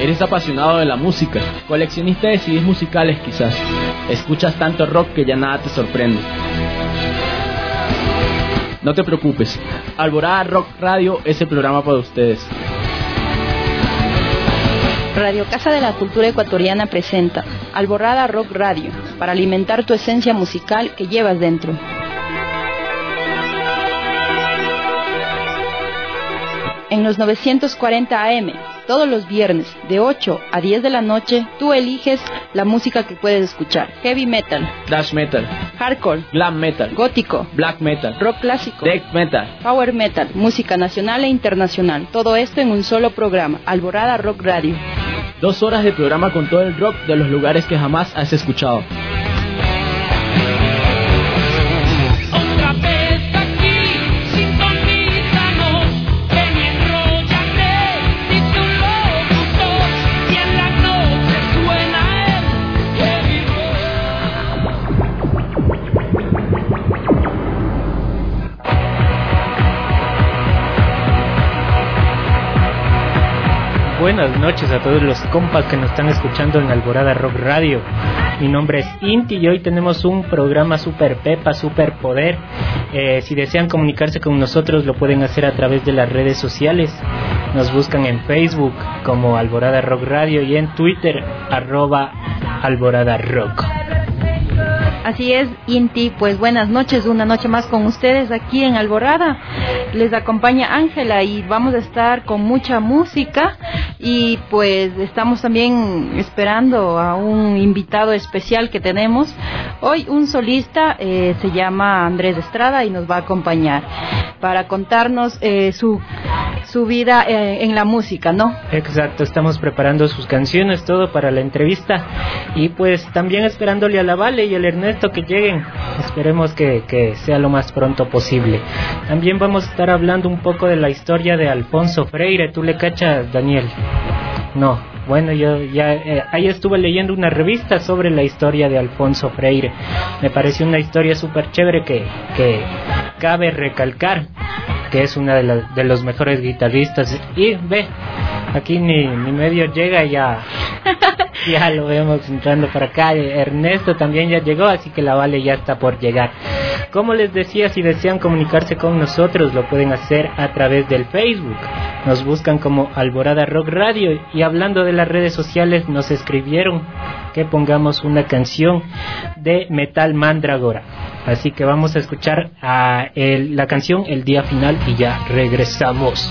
Eres apasionado de la música, coleccionista de CDs musicales quizás. Escuchas tanto rock que ya nada te sorprende. No te preocupes, Alborada Rock Radio es el programa para ustedes. Radio Casa de la Cultura Ecuatoriana presenta Alborada Rock Radio, para alimentar tu esencia musical que llevas dentro. En los 940 AM, todos los viernes, de 8 a 10 de la noche, tú eliges la música que puedes escuchar. Heavy metal, Thrash metal, hardcore, glam metal, gótico, black metal, rock clásico, death metal, power metal, música nacional e internacional. Todo esto en un solo programa, Alborada Rock Radio. 2 horas de programa con todo el rock de los lugares que jamás has escuchado. Buenas noches a todos los compas que nos están escuchando en Alborada Rock Radio. Mi nombre es Inti y hoy tenemos un programa super pepa, super poder. Si desean comunicarse con nosotros lo pueden hacer a través de las redes sociales. Nos buscan en Facebook como Alborada Rock Radio y en Twitter @Alborada Rock. Así es, Inti, pues buenas noches, una noche más con ustedes aquí en Alborada. Les acompaña Ángela y vamos a estar con mucha música y pues estamos también esperando a un invitado especial que tenemos. Hoy un solista, se llama Andrés Estrada y nos va a acompañar para contarnos su vida en la música, ¿no? Exacto, estamos preparando sus canciones, todo para la entrevista y pues también esperándole a la Vale y al Ernesto que lleguen. Esperemos que sea lo más pronto posible. También vamos a estar hablando un poco de la historia de Alfonso Freire. ¿Tú le cachas, Daniel? No. Bueno, yo ya ahí estuve leyendo una revista sobre la historia de Alfonso Freire. Me pareció una historia súper chévere que cabe recalcar que es una de los mejores guitarristas. Y ve, aquí ni medio llega ya lo vemos entrando para acá. Ernesto también ya llegó, así que la Vale ya está por llegar. Como les decía, si desean comunicarse con nosotros lo pueden hacer a través del Facebook. Nos buscan como Alborada Rock Radio. Y hablando de las redes sociales, nos escribieron que pongamos una canción de Metal Mandragora. Así que vamos a escuchar la canción El Día Final y ya regresamos.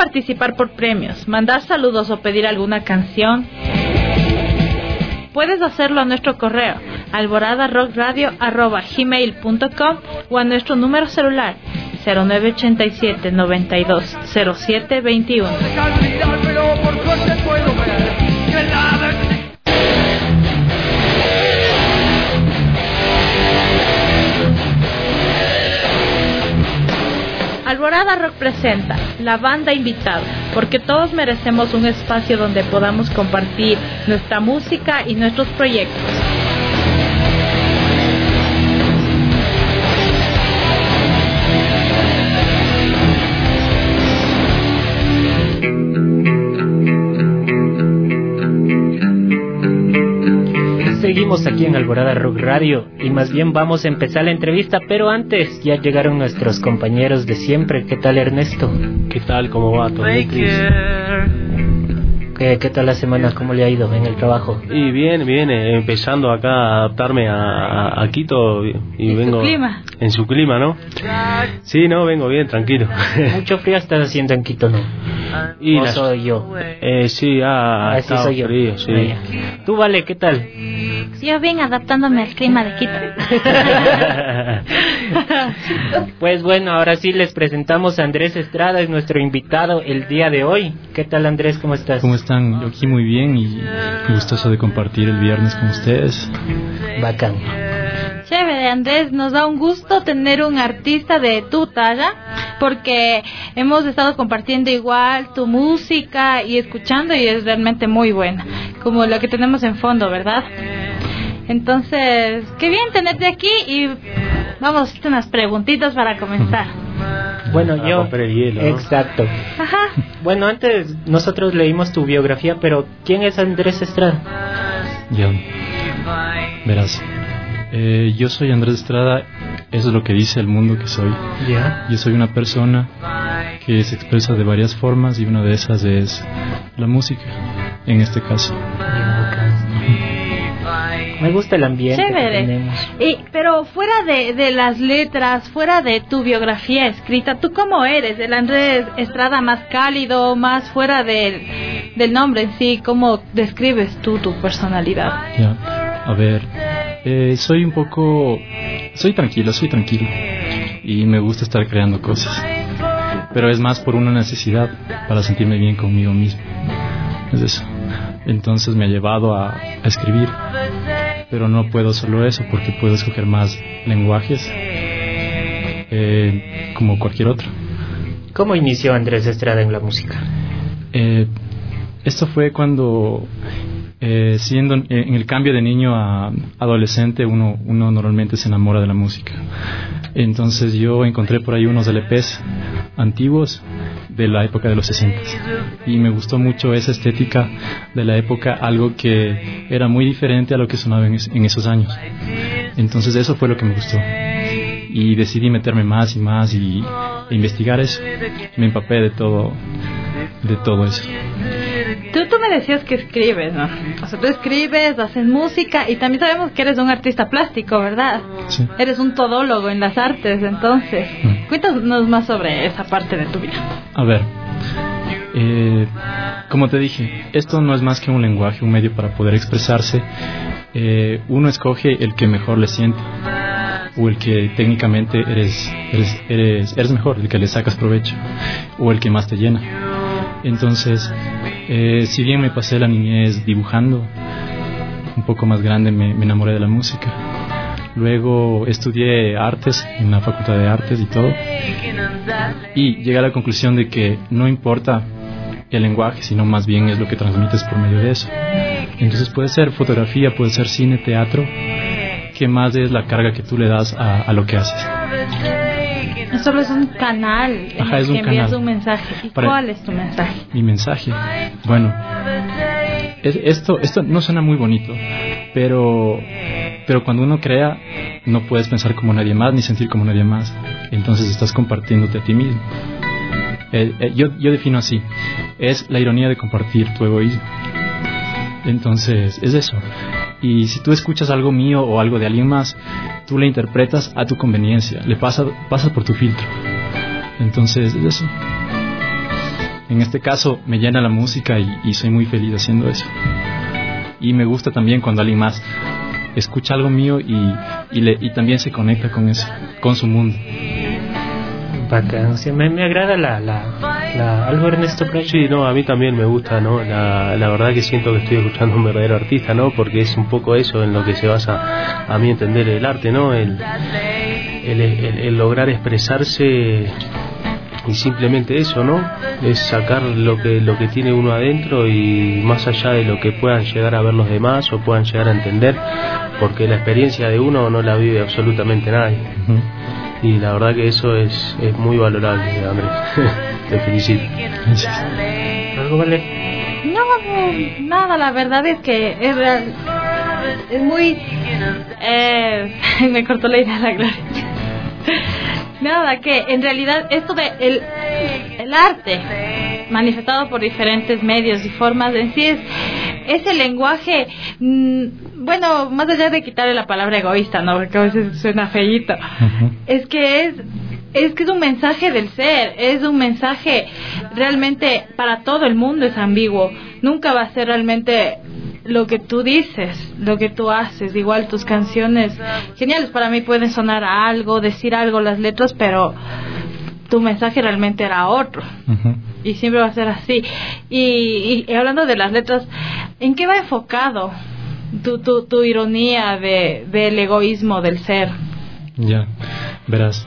participar por premios, mandar saludos o pedir alguna canción? Puedes hacerlo a nuestro correo alboradarockradio@gmail.com o a nuestro número celular 0987 92 07 21. Alborada Rock presenta La Banda Invitada, porque todos merecemos un espacio donde podamos compartir nuestra música y nuestros proyectos. Seguimos aquí en Alborada Rock Radio y más bien vamos a empezar la entrevista, pero antes ya llegaron nuestros compañeros de siempre. ¿Qué tal, Ernesto? ¿Qué tal? ¿Cómo va todo? ¿Qué tal la semana? ¿Cómo le ha ido en el trabajo? Y bien, empezando acá a adaptarme a Quito y vengo su clima. En su clima, ¿no? Sí, no, vengo bien, tranquilo. Mucho frío estás haciendo en Quito, ¿no? Y ¿O soy yo? Sí, sí soy yo. Frío, sí. ¿Tú, Vale, qué tal? Yo bien adaptándome al clima de Quito. Pues bueno, ahora sí les presentamos a Andrés Estrada, es nuestro invitado el día de hoy. ¿Qué tal, Andrés? ¿Cómo estás? ¿Cómo están? Yo aquí muy bien y gustoso de compartir el viernes con ustedes. Bacán. Chévere, Andrés, nos da un gusto tener un artista de tu talla, porque hemos estado compartiendo igual tu música y escuchando, y es realmente muy buena, como la que tenemos en fondo, ¿verdad? Entonces, qué bien tenerte aquí y vamos a hacer unas preguntitas para comenzar. Bueno, para yo... romper el hielo, ¿no? Exacto. Ajá. Bueno, antes nosotros leímos tu biografía, pero ¿quién es Andrés Estrada? Ya, verás. Yo soy Andrés Estrada, eso es lo que dice el mundo que soy. Ya. Yo soy una persona que se expresa de varias formas y una de esas es la música, en este caso. Me gusta el ambiente Chévere. que tenemos. Pero fuera de las letras, fuera de tu biografía escrita, ¿tú cómo eres? ¿El Andrés Estrada más cálido, más fuera del nombre en sí? ¿Cómo describes tú tu personalidad? Ya, a ver, soy tranquilo y me gusta estar creando cosas, pero es más por una necesidad, para sentirme bien conmigo mismo, es eso. Entonces me ha llevado a escribir, pero no puedo solo eso porque puedo escoger más lenguajes como cualquier otro. ¿Cómo inició Andrés Estrada en la música? Esto fue cuando siendo en el cambio de niño a adolescente uno normalmente se enamora de la música. Entonces yo encontré por ahí unos LPs antiguos de la época de los 60 y me gustó mucho esa estética de la época, algo que era muy diferente a lo que sonaba en esos años. Entonces eso fue lo que me gustó y decidí meterme más y más y investigar eso. Me empapé de todo eso. Tú me decías que escribes, ¿no? O sea, tú escribes, haces música y también sabemos que eres un artista plástico, ¿verdad? Sí. Eres un todólogo en las artes, entonces. Cuéntanos más sobre esa parte de tu vida. A ver, como te dije, esto no es más que un lenguaje, un medio para poder expresarse. Uno escoge el que mejor le siente o el que técnicamente eres mejor, el que le sacas provecho o el que más te llena. Entonces, si bien me pasé la niñez dibujando, un poco más grande me enamoré de la música. Luego estudié artes en la Facultad de Artes y todo, y llegué a la conclusión de que no importa el lenguaje, sino más bien es lo que transmites por medio de eso. Entonces puede ser fotografía, puede ser cine, teatro, que más es la carga que tú le das a lo que haces. Solo es un canal en el que envías un mensaje. ¿Y cuál es tu mensaje? Mi mensaje, bueno, esto no suena muy bonito, pero cuando uno crea no puedes pensar como nadie más ni sentir como nadie más. Entonces estás compartiéndote a ti mismo. Yo defino así, es la ironía de compartir tu egoísmo. Entonces es eso. Y si tú escuchas algo mío o algo de alguien más, tú le interpretas a tu conveniencia, le pasas por tu filtro. Entonces es eso. en este caso me llena la música y soy muy feliz haciendo eso. Y me gusta también cuando alguien más escucha algo mío y también se conecta con eso, con su mundo. Bacán, sí, me agrada algo Ernesto Pray. Sí, no, a mí también me gusta, ¿no? La verdad que siento que estoy escuchando a un verdadero artista, ¿no? Porque es un poco eso en lo que se basa, a mi entender, el arte, ¿no? El lograr expresarse y simplemente eso, ¿no? Es sacar lo que tiene uno adentro y más allá de lo que puedan llegar a ver los demás o puedan llegar a entender, porque la experiencia de uno no la vive absolutamente nadie. Uh-huh. Y la verdad que eso es muy valorable, Andrés. Te felicito. Gracias. ¿Algo, Vale? No, nada, la verdad es que es real. Es muy... me cortó la idea la Gloria. Nada, que en realidad esto de el arte manifestado por diferentes medios y formas en sí es el lenguaje, bueno, más allá de quitarle la palabra egoísta, ¿no? Porque a veces suena feíto. Uh-huh. Es que es un mensaje del ser, es un mensaje realmente para todo el mundo, es ambiguo. Nunca va a ser realmente lo que tú dices, lo que tú haces. Igual tus canciones geniales para mí pueden sonar a algo, decir algo las letras, pero tu mensaje realmente era otro. Uh-huh. Y siempre va a ser así. Y hablando de las letras, ¿en qué va enfocado tu ironía del egoísmo del ser? Ya, verás,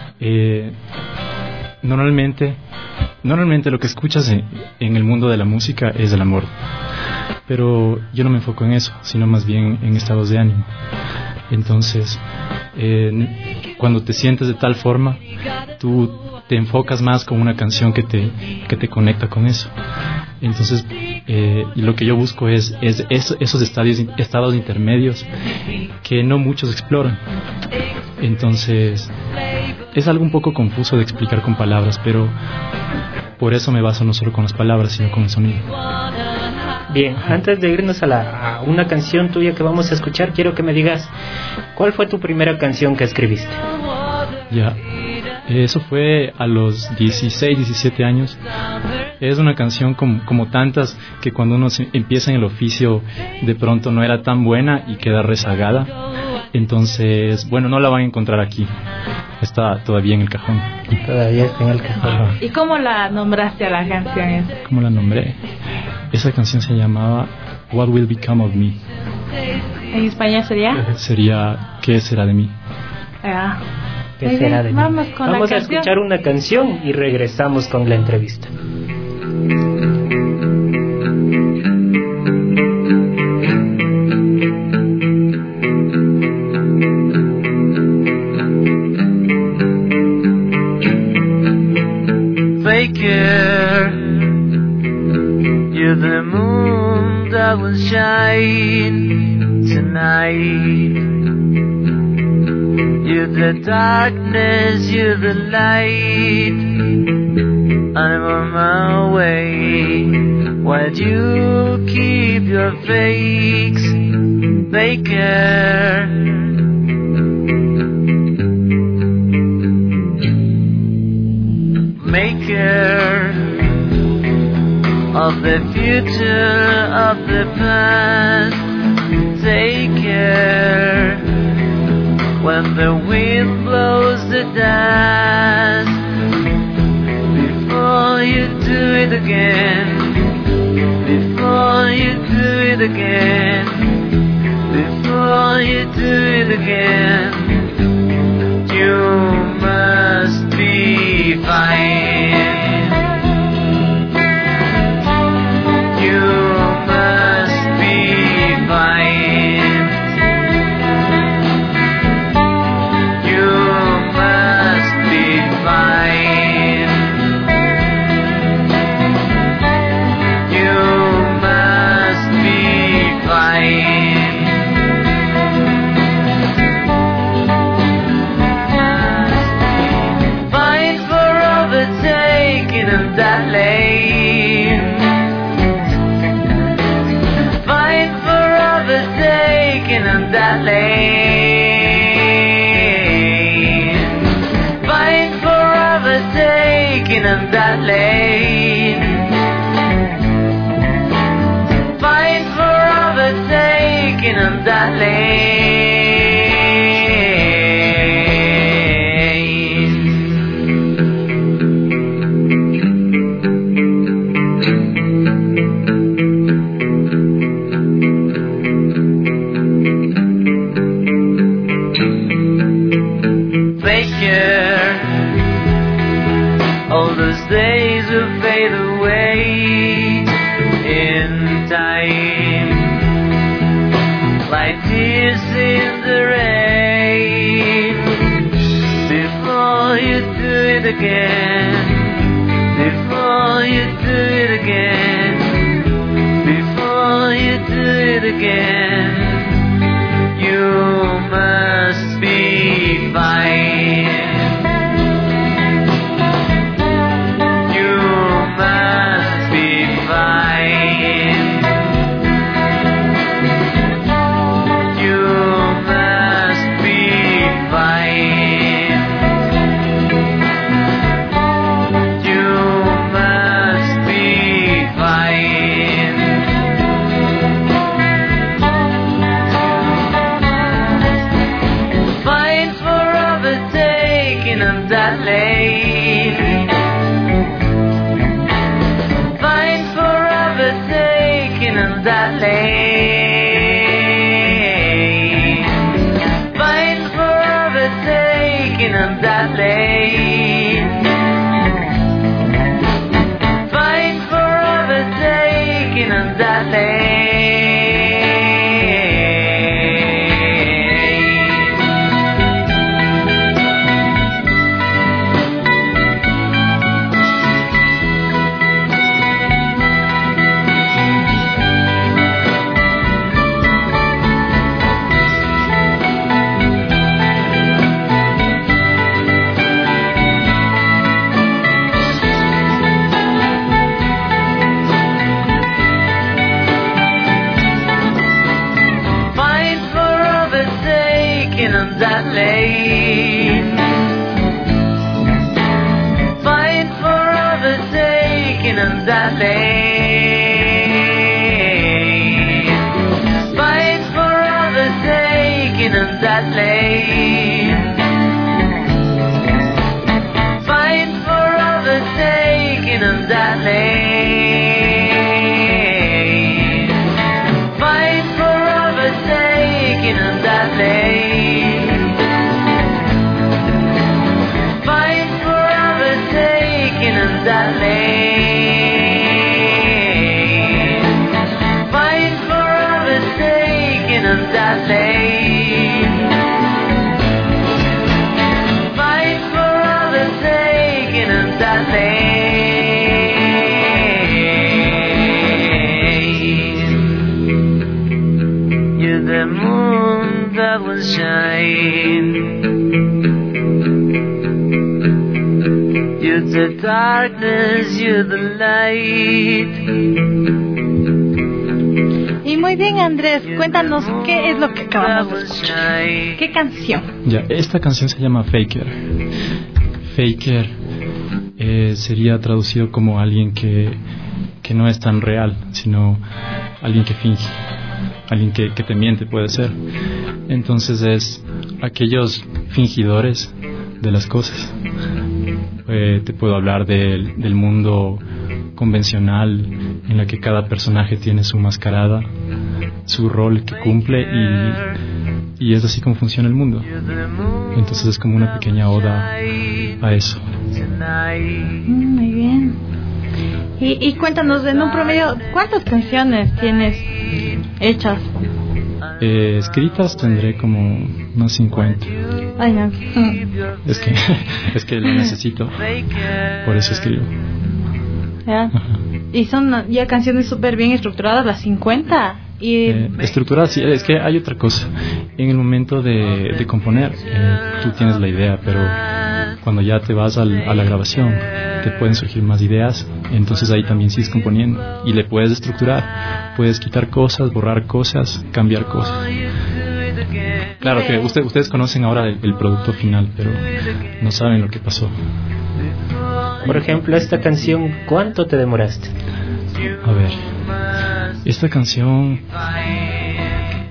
normalmente lo que escuchas en el mundo de la música es el amor, pero yo no me enfoco en eso, sino más bien en estados de ánimo. Entonces, cuando te sientes de tal forma, tú te enfocas más con una canción que te conecta con eso. Entonces, y lo que yo busco es esos estados intermedios que no muchos exploran. Entonces, es algo un poco confuso de explicar con palabras, pero por eso me baso no solo con las palabras, sino con el sonido. Bien, antes de irnos a una canción tuya que vamos a escuchar, quiero que me digas, ¿cuál fue tu primera canción que escribiste? Ya, eso fue a los 16, 17 años. Es una canción como tantas que cuando uno empieza en el oficio de pronto no era tan buena y queda rezagada. Entonces, bueno, no la van a encontrar aquí. Está todavía en el cajón. Todavía está en el cajón. Ajá. ¿Y cómo la nombraste a la canción? ¿Cómo la nombré? Esa canción se llamaba What Will Become of Me. ¿En español sería? Sería ¿Qué será de mí? ¿Qué será de mí? Vamos a escuchar una canción y regresamos con la entrevista. Faker, you're the moon that will shine tonight. You're the darkness, you're the light. I'm on my way. Why do you keep your fakes, Faker? Maker of the future, of the past, take care when the wind blows the dust. Before you do it again, before you do it again, before you do it again, you must be fine. You must be fine. You must be fine. You must be fine. Fight for overtaking in that lane. Fight for overtaking in that lane. Fight for overtaking in that lane. that lane. All those days will fade away in time, like tears in the rain. Before you do it again, before you do it again, before you do it again, you must be fine. The moon that will shine, you're the darkness, you're the light. Y muy bien, Andrés, cuéntanos qué es lo que acabamos de escuchar. ¿Qué canción? Ya, esta canción se llama Faker. Faker sería traducido como alguien que no es tan real, sino alguien que finge. Alguien que te miente, puede ser. Entonces es aquellos fingidores de las cosas. Te puedo hablar del mundo convencional en la que cada personaje tiene su mascarada, su rol que cumple y es así como funciona el mundo. Entonces es como una pequeña oda a eso. Muy bien. Y cuéntanos, en un promedio, ¿cuántas canciones tienes hechas? Escritas tendré como unas 50. Ay, no. Es que lo necesito, por eso escribo. ¿Ya? Y son ya canciones súper bien estructuradas, las 50. Estructuradas, sí, es que hay otra cosa. En el momento de componer, tú tienes la idea, pero cuando ya te vas a la grabación, te pueden surgir más ideas. Entonces ahí también sigues componiendo y le puedes estructurar, puedes quitar cosas, borrar cosas, cambiar cosas. Claro que ustedes conocen ahora el producto final, pero no saben lo que pasó. Por ejemplo, esta canción, ¿cuánto te demoraste? A ver, esta canción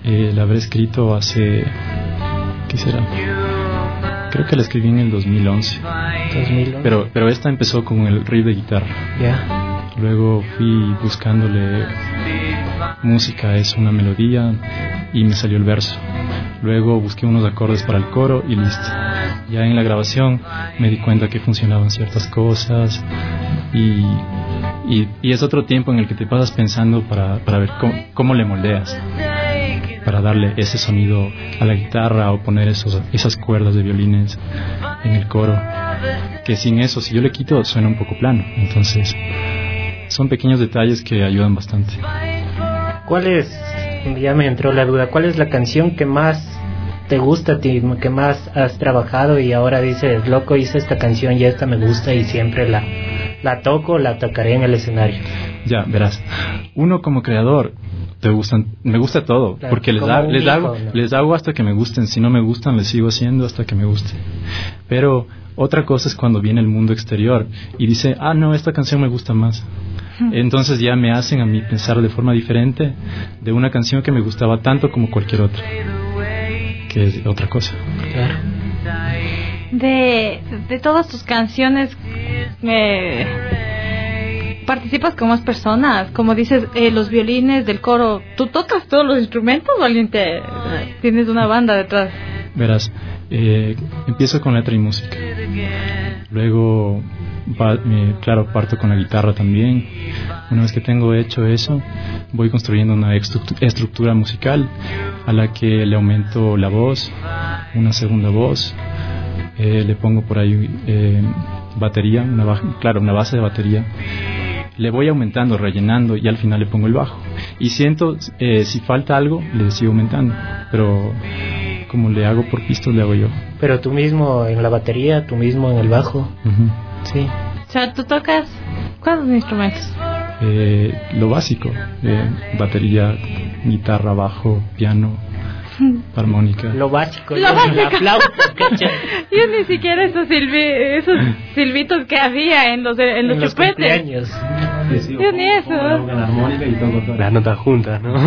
La habré escrito hace... ¿Qué será? Creo que la escribí en el 2011. Pero esta empezó con el riff de guitarra. Ya. Luego fui buscándole música, es una melodía, y me salió el verso. Luego busqué unos acordes para el coro y listo. Ya en la grabación me di cuenta que funcionaban ciertas cosas y es otro tiempo en el que te pasas pensando para ver cómo le moldeas, para darle ese sonido a la guitarra o poner esas cuerdas de violines en el coro, que sin eso, si yo le quito, suena un poco plano. Entonces son pequeños detalles que ayudan bastante. ¿Cuál es, ya me entró la duda, cuál es la canción que más te gusta a ti, que más has trabajado y ahora dices, loco, hice esta canción y esta me gusta y siempre la tocaré en el escenario? Ya, verás, uno como creador me gusta todo, claro, porque les hago hasta que me gusten. Si no me gustan, les sigo haciendo hasta que me guste. Pero otra cosa es cuando viene el mundo exterior y dice, no, esta canción me gusta más. Entonces ya me hacen a mí pensar de forma diferente de una canción que me gustaba tanto como cualquier otra, que es otra cosa. Claro. De todas tus canciones, participas con más personas, como dices, los violines del coro. ¿Tú tocas todos los instrumentos o tienes una banda detrás? Verás, empiezo con letra y música. Luego, parto con la guitarra también. Una vez que tengo hecho eso, voy construyendo una estructura musical a la que le aumento la voz, una segunda voz, le pongo por ahí batería, una base de batería. Le voy aumentando, rellenando y al final le pongo el bajo. Y siento, si falta algo, le sigo aumentando. Pero como le hago por pistas, le hago yo. Pero tú mismo en la batería, tú mismo en el bajo. Uh-huh. Sí. O sea, ¿tú tocas cuántos instrumentos? Lo básico, batería, guitarra, bajo, piano, armónica. Lo básico. La flauta. Yo ni siquiera esos silbitos que había en los chupetes. Yo ni eso. La armónica y toco todas las notas juntas, ¿no?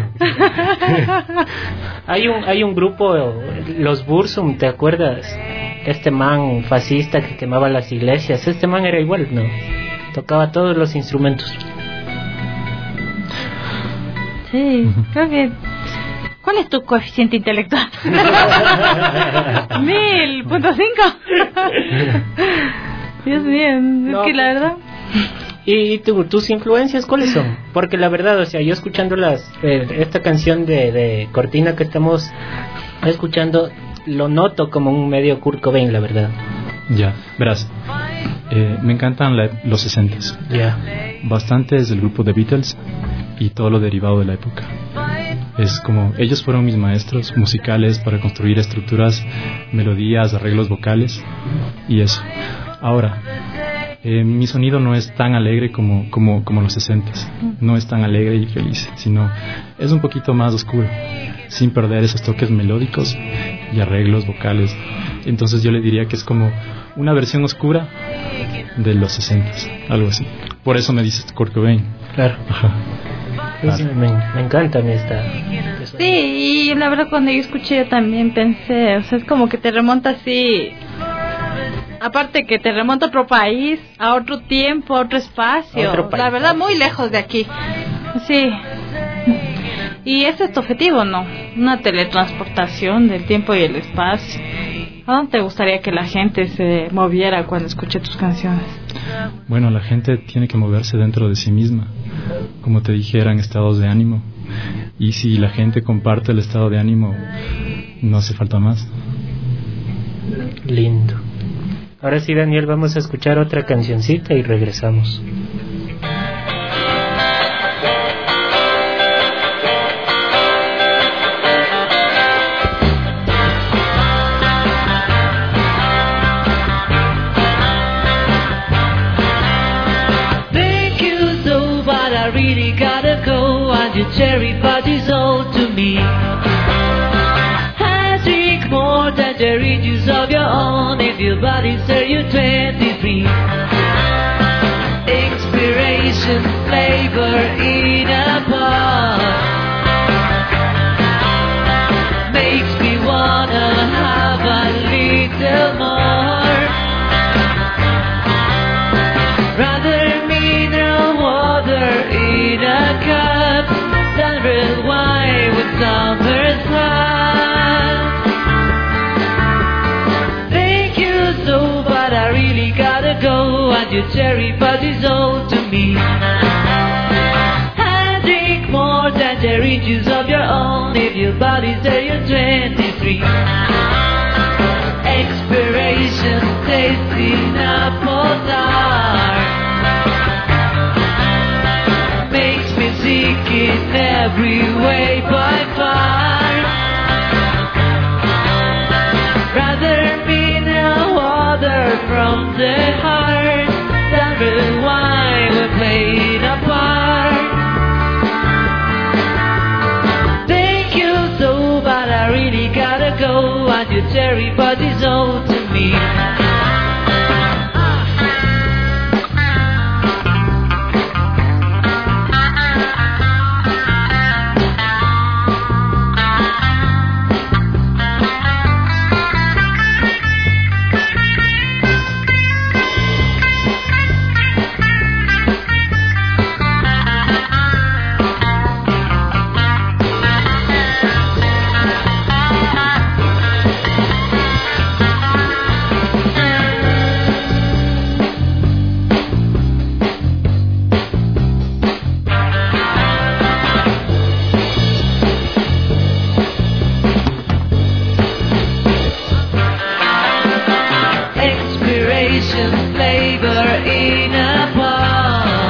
Hay un grupo, los Burzum, ¿te acuerdas? Este man fascista que quemaba las iglesias. Este man era igual, ¿no? Tocaba todos los instrumentos. Sí, creo que... ¿Cuál es tu coeficiente intelectual? 1000.5. Dios mío, es que la verdad... ¿Y tus influencias cuáles son? Porque la verdad, o sea, yo escuchando esta canción de Cortina que estamos escuchando, lo noto como un medio Kurt Cobain, la verdad. Ya, verás, me encantan los 60s. Ya. Bastante es el grupo The Beatles y todo lo derivado de la época. Es como, ellos fueron mis maestros musicales para construir estructuras, melodías, arreglos vocales y eso. Ahora, mi sonido no es tan alegre como los 60s. No es tan alegre y feliz, sino es un poquito más oscuro, sin perder esos toques melódicos y arreglos vocales. Entonces yo le diría que es como una versión oscura de los 60s, algo así. Por eso me dices Kurt Cobain. Claro. Ajá. Claro. Sí, me encanta esta. Sí, y la verdad cuando yo escuché yo también pensé, o sea, es como que te remonta así, aparte que te remonta a otro país, a otro tiempo, a otro espacio, la verdad muy lejos de aquí. Sí. Y ese es tu objetivo, ¿no? Una teletransportación del tiempo y el espacio. ¿A dónde te gustaría que la gente se moviera cuando escuche tus canciones? Bueno, la gente tiene que moverse dentro de sí misma. Como te dije, eran estados de ánimo. Y si la gente comparte el estado de ánimo, no hace falta más. Lindo. Ahora sí, Daniel, vamos a escuchar otra cancioncita y regresamos. Your cherry body's all to me. I drink more than cherry juice of your own. If your body says you're 23. Inspiration, flavor in a pot. summer's high. Thank you so, but I really gotta go, and your cherry body's all to me. I drink more tangerine juice of your own if your body's there, you're 23. Expiration tasting apple tart makes me sick in every way by far. Rather mineral water from the heart than red wine we're playing apart. Thank you so, but I really gotta go, and your cherry body's all to me. Flavor in a bar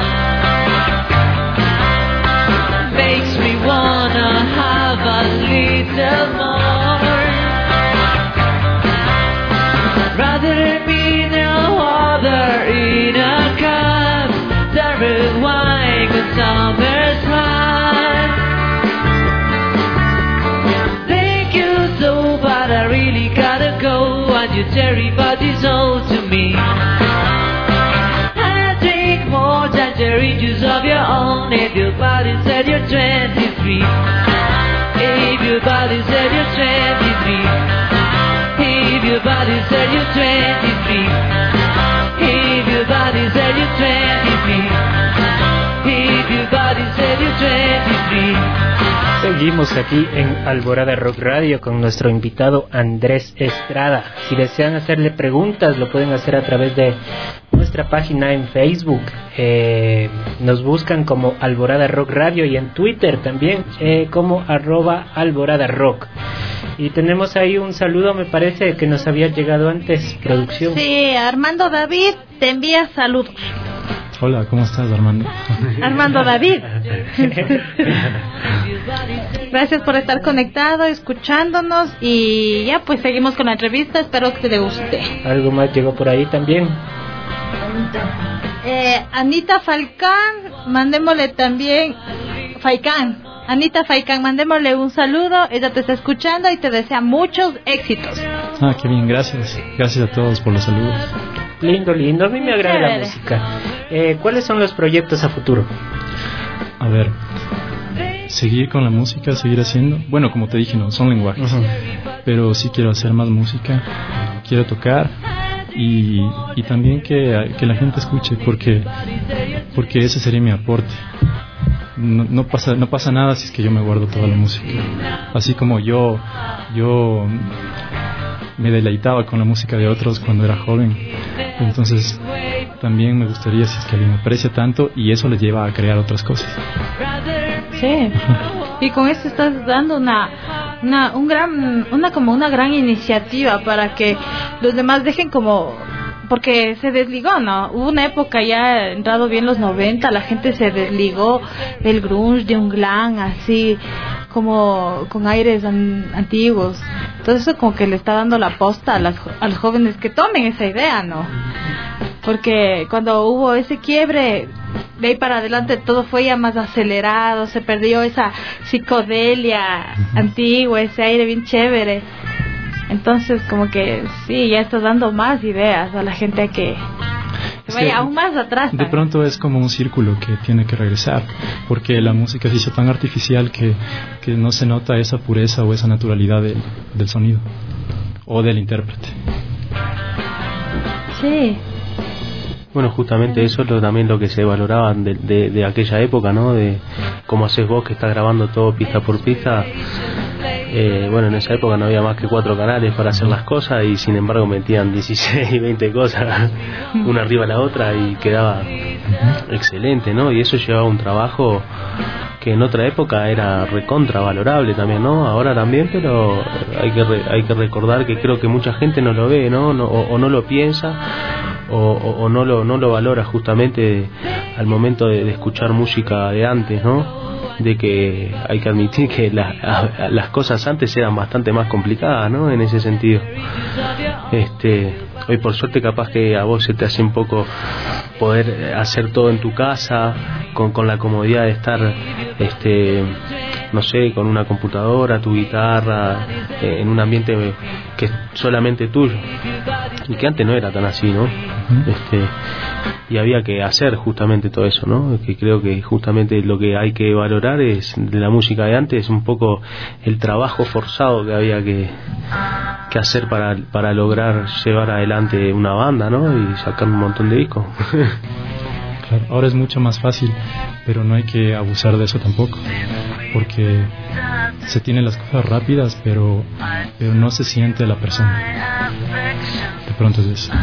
makes me wanna have a little more. Rather mineral water in a cup than red wine when summer's high. Thank you so, but I really gotta go, and your cherry body's all to me. More tangerine juice of your own if your body said you're 23. If your body said you're 23. If your body said you're 23. If your body said you're 23. If your body said you're 23. Seguimos aquí en Alborada Rock Radio con nuestro invitado Andrés Estrada. Si desean hacerle preguntas, lo pueden hacer a través de nuestra página en Facebook. Nos buscan como Alborada Rock Radio, y en Twitter también como @Alborada Rock. Y tenemos ahí un saludo, me parece que nos había llegado antes, producción. Sí, Armando David te envía saludos. Hola, ¿cómo estás, Armando? Armando David. Gracias por estar conectado, escuchándonos, y ya pues seguimos con la entrevista, espero que te guste. Algo más llegó por ahí también. Anita Falcán, mandémosle también Anita Faicán, mandémosle un saludo, ella te está escuchando y te desea muchos éxitos. Ah, qué bien, gracias. Gracias a todos por los saludos. Lindo, lindo, a mí me agrada la música. ¿Cuáles son los proyectos a futuro? A ver, seguir con la música, seguir haciendo. Bueno, como te dije, no son lenguajes, pero sí quiero hacer más música, quiero tocar y también que la gente escuche, porque ese sería mi aporte. No pasa nada si es que yo me guardo toda la música. Así como yo me deleitaba con la música de otros cuando era joven, entonces también me gustaría, si es que alguien me aprecia tanto, y eso le lleva a crear otras cosas. Sí. Y con esto estás dando una gran iniciativa para que los demás dejen como, porque se desligó, ¿no? Hubo una época, ya entrado bien los 90, la gente se desligó del grunge, de un glam así como con aires antiguos. Entonces eso como que le está dando la posta a los jóvenes que tomen esa idea, ¿no? Porque cuando hubo ese quiebre, de ahí para adelante todo fue ya más acelerado, se perdió esa psicodelia antigua, ese aire bien chévere. Entonces como que sí, ya estás dando más ideas a la gente que vaya aún más atrás. De pronto es como un círculo que tiene que regresar, porque la música se hizo tan artificial que no se nota esa pureza o esa naturalidad del sonido o del intérprete. Sí. Bueno, justamente eso es también lo que se valoraba de aquella época, ¿no? De cómo haces vos que estás grabando todo pista por pista. Bueno, en esa época no había más que 4 canales para hacer las cosas y sin embargo metían 16 y 20 cosas una arriba de la otra y quedaba excelente, ¿no? Y eso llevaba un trabajo que en otra época era recontra valorable también, ¿no? Ahora también, pero hay que recordar que creo que mucha gente no lo ve, ¿no? O no lo piensa o no lo valora justamente al momento de escuchar música de antes, ¿no? De que hay que admitir que las cosas antes eran bastante más complicadas, ¿no? En ese sentido. Hoy por suerte capaz que a vos se te hace un poco poder hacer todo en tu casa con la comodidad de estar no sé, con una computadora, tu guitarra, en un ambiente que es solamente tuyo, y que antes no era tan así, ¿no? Y había que hacer justamente todo eso, ¿no? Que creo que justamente lo que hay que valorar es de la música de antes, un poco el trabajo forzado que había que hacer para lograr llevar adelante una banda, ¿no? Y sacar un montón de discos. Claro, ahora es mucho más fácil, pero no hay que abusar de eso tampoco, porque se tienen las cosas rápidas, pero no se siente la persona. De pronto es eso.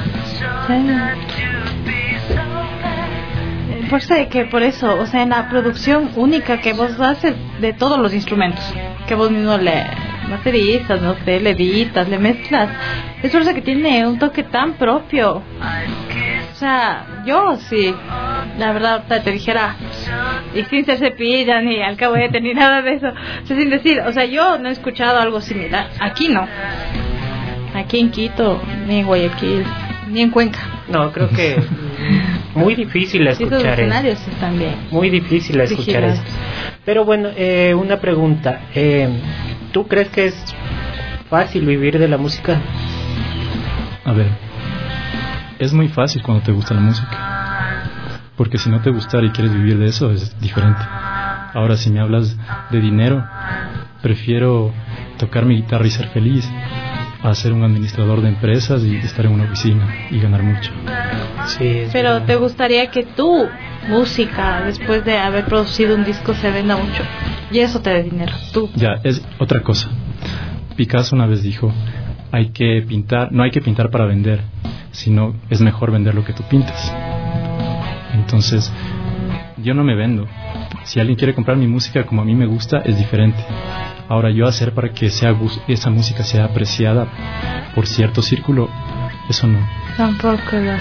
Por eso, o sea, en la producción única que vos haces de todos los instrumentos, que vos mismo le masterizas, no sé, le editas, le mezclas, es por eso que tiene un toque tan propio. O sea, yo sí, la verdad te dijera, y sin ser cepilla ni alcahuete ni nada de eso, o sea, sin decir, o sea, yo no he escuchado algo similar, aquí no, aquí en Quito, ni en Guayaquil, ni en Cuenca. No, creo que muy difícil escuchar esos también. Muy difícil escuchar esto. Pero bueno, una pregunta, ¿tú crees que es fácil vivir de la música? A ver, es muy fácil cuando te gusta la música, porque si no te gustara y quieres vivir de eso es diferente. Ahora, si me hablas de dinero, prefiero tocar mi guitarra y ser feliz a ser un administrador de empresas y estar en una oficina y ganar mucho. Sí, pero verdad. ¿Te gustaría que tu música, después de haber producido un disco, se venda mucho? Y eso te dé dinero, tú. Ya, es otra cosa. Picasso una vez dijo, no hay que pintar para vender, sino es mejor vender lo que tú pintas. Entonces, yo no me vendo. Si alguien quiere comprar mi música como a mí me gusta, es diferente. Ahora, yo hacer para que esa música sea apreciada por cierto círculo, eso no. Tampoco lo.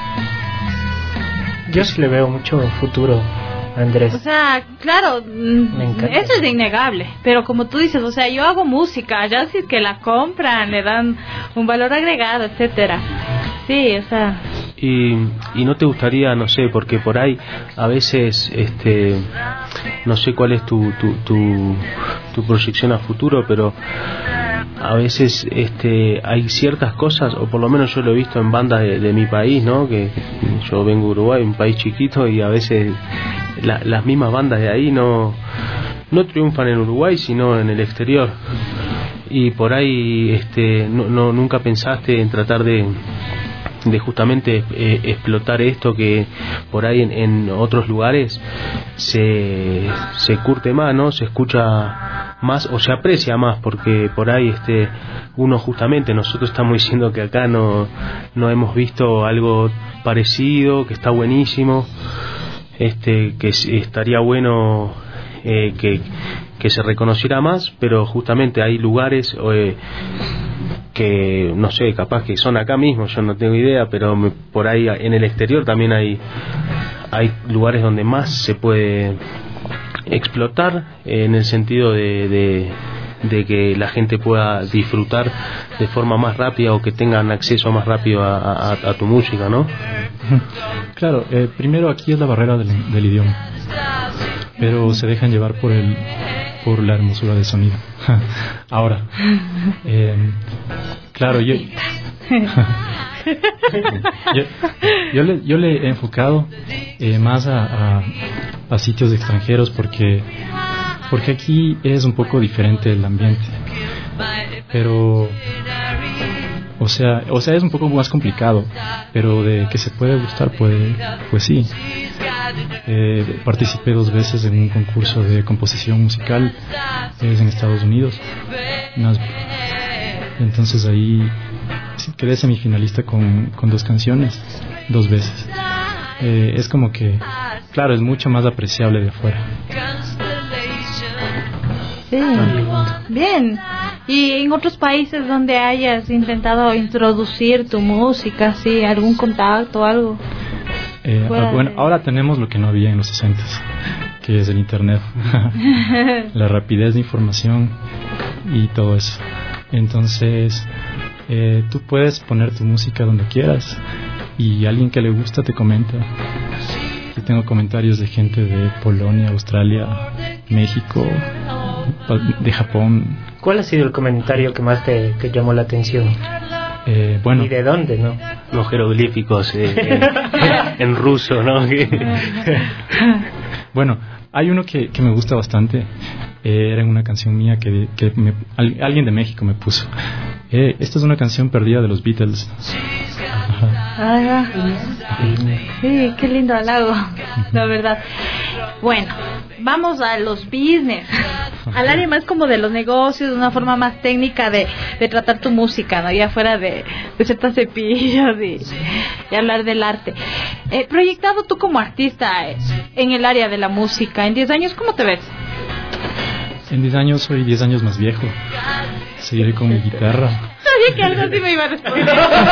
Yo sí le veo mucho futuro, Andrés. O sea, claro, eso es innegable. Pero como tú dices, o sea, yo hago música, ya si es que la compran, le dan un valor agregado, etcétera. Sí, o sea. Y no te gustaría, no sé, porque por ahí a veces no sé cuál es tu proyección a futuro, pero a veces hay ciertas cosas, o por lo menos yo lo he visto en bandas de mi país, ¿no? Que yo vengo de Uruguay, un país chiquito, y a veces las mismas bandas de ahí no triunfan en Uruguay, sino en el exterior. Y por ahí nunca pensaste en tratar de justamente explotar esto que por ahí en otros lugares se curte más, ¿no? Se escucha más o se aprecia más, porque por ahí uno justamente, nosotros estamos diciendo que acá no hemos visto algo parecido, que está buenísimo, que estaría bueno que se reconociera más, pero justamente hay lugares que no sé, capaz que son acá mismo, yo no tengo idea, pero por ahí en el exterior también hay lugares donde más se puede explotar, en el sentido de que la gente pueda disfrutar de forma más rápida o que tengan acceso más rápido a tu música, ¿no? Claro, primero aquí es la barrera del idioma, pero se dejan llevar por la hermosura del sonido. Ahora, claro, yo le he enfocado más a sitios extranjeros porque aquí es un poco diferente el ambiente, pero O sea, es un poco más complicado, pero de que se puede gustar, pues sí. Participé 2 veces en un concurso de composición musical en Estados Unidos. Entonces ahí quedé semifinalista con 2 canciones, 2 veces. Es como que, claro, es mucho más apreciable de afuera. Sí, bien. ¿Y en otros países donde hayas intentado introducir tu música, sí, algún contacto, algo? Bueno, ahora tenemos lo que no había en los 60s, que es el internet. La rapidez de información y todo eso. Entonces, tú puedes poner tu música donde quieras y alguien que le gusta te comenta. Yo tengo comentarios de gente de Polonia, Australia, México, de Japón. ¿Cuál ha sido el comentario que más te llamó la atención? Bueno, ¿Y de dónde, no? Los jeroglíficos en ruso, ¿no? Bueno, hay uno que me gusta bastante. Era en una canción mía que alguien de México me puso. Esta es una canción perdida de los Beatles. Ajá. Sí, qué lindo halago, la verdad. Bueno, vamos a los business, al área más como de los negocios, de una forma más técnica de tratar tu música, ¿no? Ya fuera de ciertas cepillas y hablar del arte. Proyectado tú como artista en el área de la música, en 10 años, ¿cómo te ves? En 10 años soy 10 años más viejo. Seguiré con mi guitarra. Sabía que algo así me iba a responder.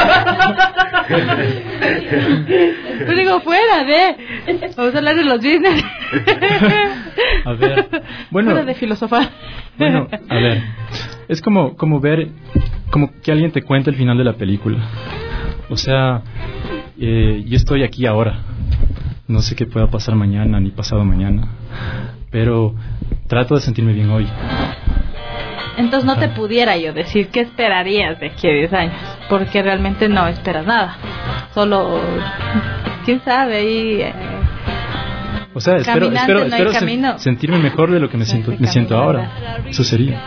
Pero digo, fuera de... Vamos a hablar de los business. A ver, bueno... Fuera de filosofar. Bueno, a ver, es como ver... Como que alguien te cuenta el final de la película. O sea, yo estoy aquí ahora. No sé qué pueda pasar mañana ni pasado mañana. Pero trato de sentirme bien hoy. Entonces no te pudiera yo decir qué esperarías de aquí a 10 años, porque realmente no esperas nada. Solo, quién sabe, ahí... O sea, espero sentirme mejor de lo que me siento ahora. Eso sería.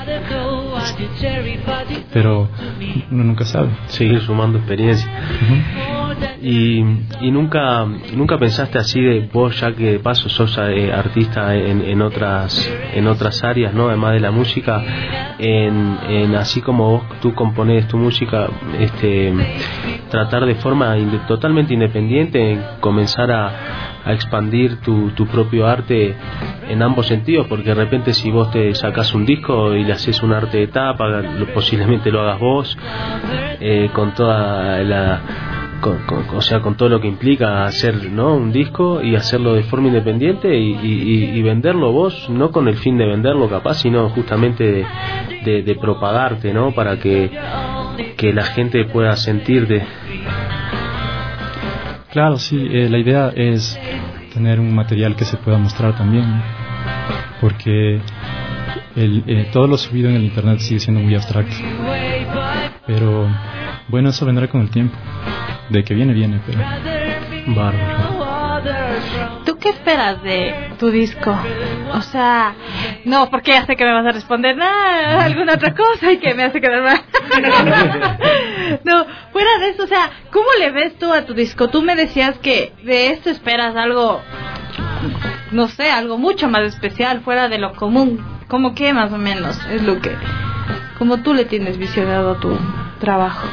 Pero uno nunca sabe. Seguir sumando experiencia. Y nunca pensaste así de vos, ya que de paso sos artista en otras áreas, ¿no? Además de la música, en así como tú componés tu música, tratar de forma totalmente independiente, comenzar a expandir tu propio arte en ambos sentidos, porque de repente si vos te sacás un disco y le haces un arte de tapa, posiblemente lo hagas vos, con toda la... o sea, con todo lo que implica hacer, ¿no?, un disco y hacerlo de forma independiente y venderlo vos, no con el fin de venderlo capaz, sino justamente de propagarte, ¿no?, para que la gente pueda sentirte. Claro, sí, la idea es tener un material que se pueda mostrar también, porque todo lo subido en el internet sigue siendo muy abstracto, pero bueno, eso vendrá con el tiempo. De que viene, pero bárbaro. ¿Tú qué esperas de tu disco? O sea, no, porque ya sé que me vas a responder alguna otra cosa y que me hace quedar mal. No, fuera de eso, o sea, ¿cómo le ves tú a tu disco? Tú me decías que de esto esperas algo, no sé, algo mucho más especial, fuera de lo común. ¿Cómo qué más o menos es lo que, como tú le tienes visionado a tu trabajo?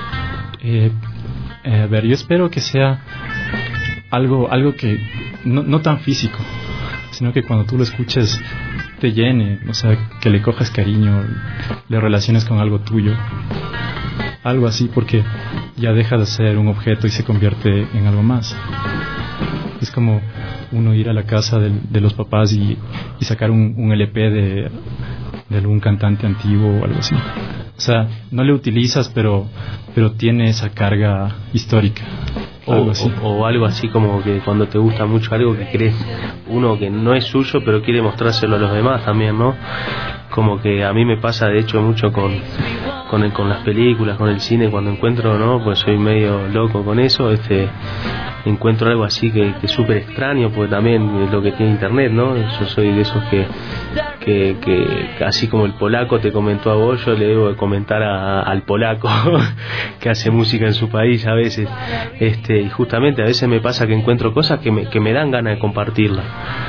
A ver, yo espero que sea algo que no tan físico, sino que cuando tú lo escuches te llene, o sea, que le cojas cariño, le relaciones con algo tuyo, algo así, porque ya deja de ser un objeto y se convierte en algo más. Es como uno ir a la casa de los papás y sacar un LP de algún cantante antiguo o algo así. O sea, no le utilizas, pero tiene esa carga histórica. O algo así como que cuando te gusta mucho algo que crees uno que no es suyo, pero quiere mostrárselo a los demás también, ¿no? Como que a mí me pasa de hecho mucho con las películas, con el cine, cuando encuentro, ¿no? Pues soy medio loco con eso, encuentro algo así que es súper extraño, porque también es lo que tiene internet, ¿no? Yo soy de esos que así como el polaco te comentó a vos, yo le debo de comentar al polaco que hace música en su país a veces, y justamente a veces me pasa que encuentro cosas que me dan ganas de compartirlas,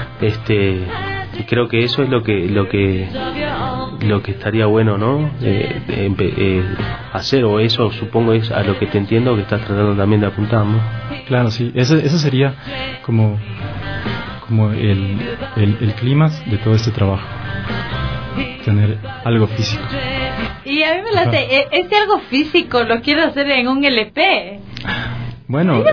y creo que eso es lo que estaría bueno, ¿no? Hacer, o eso supongo es a lo que te entiendo que estás tratando también de apuntar, ¿no? Claro, sí, eso sería como el clímax de todo este trabajo, tener algo físico. Y a mí me late, este algo físico lo quiero hacer en un LP. Bueno,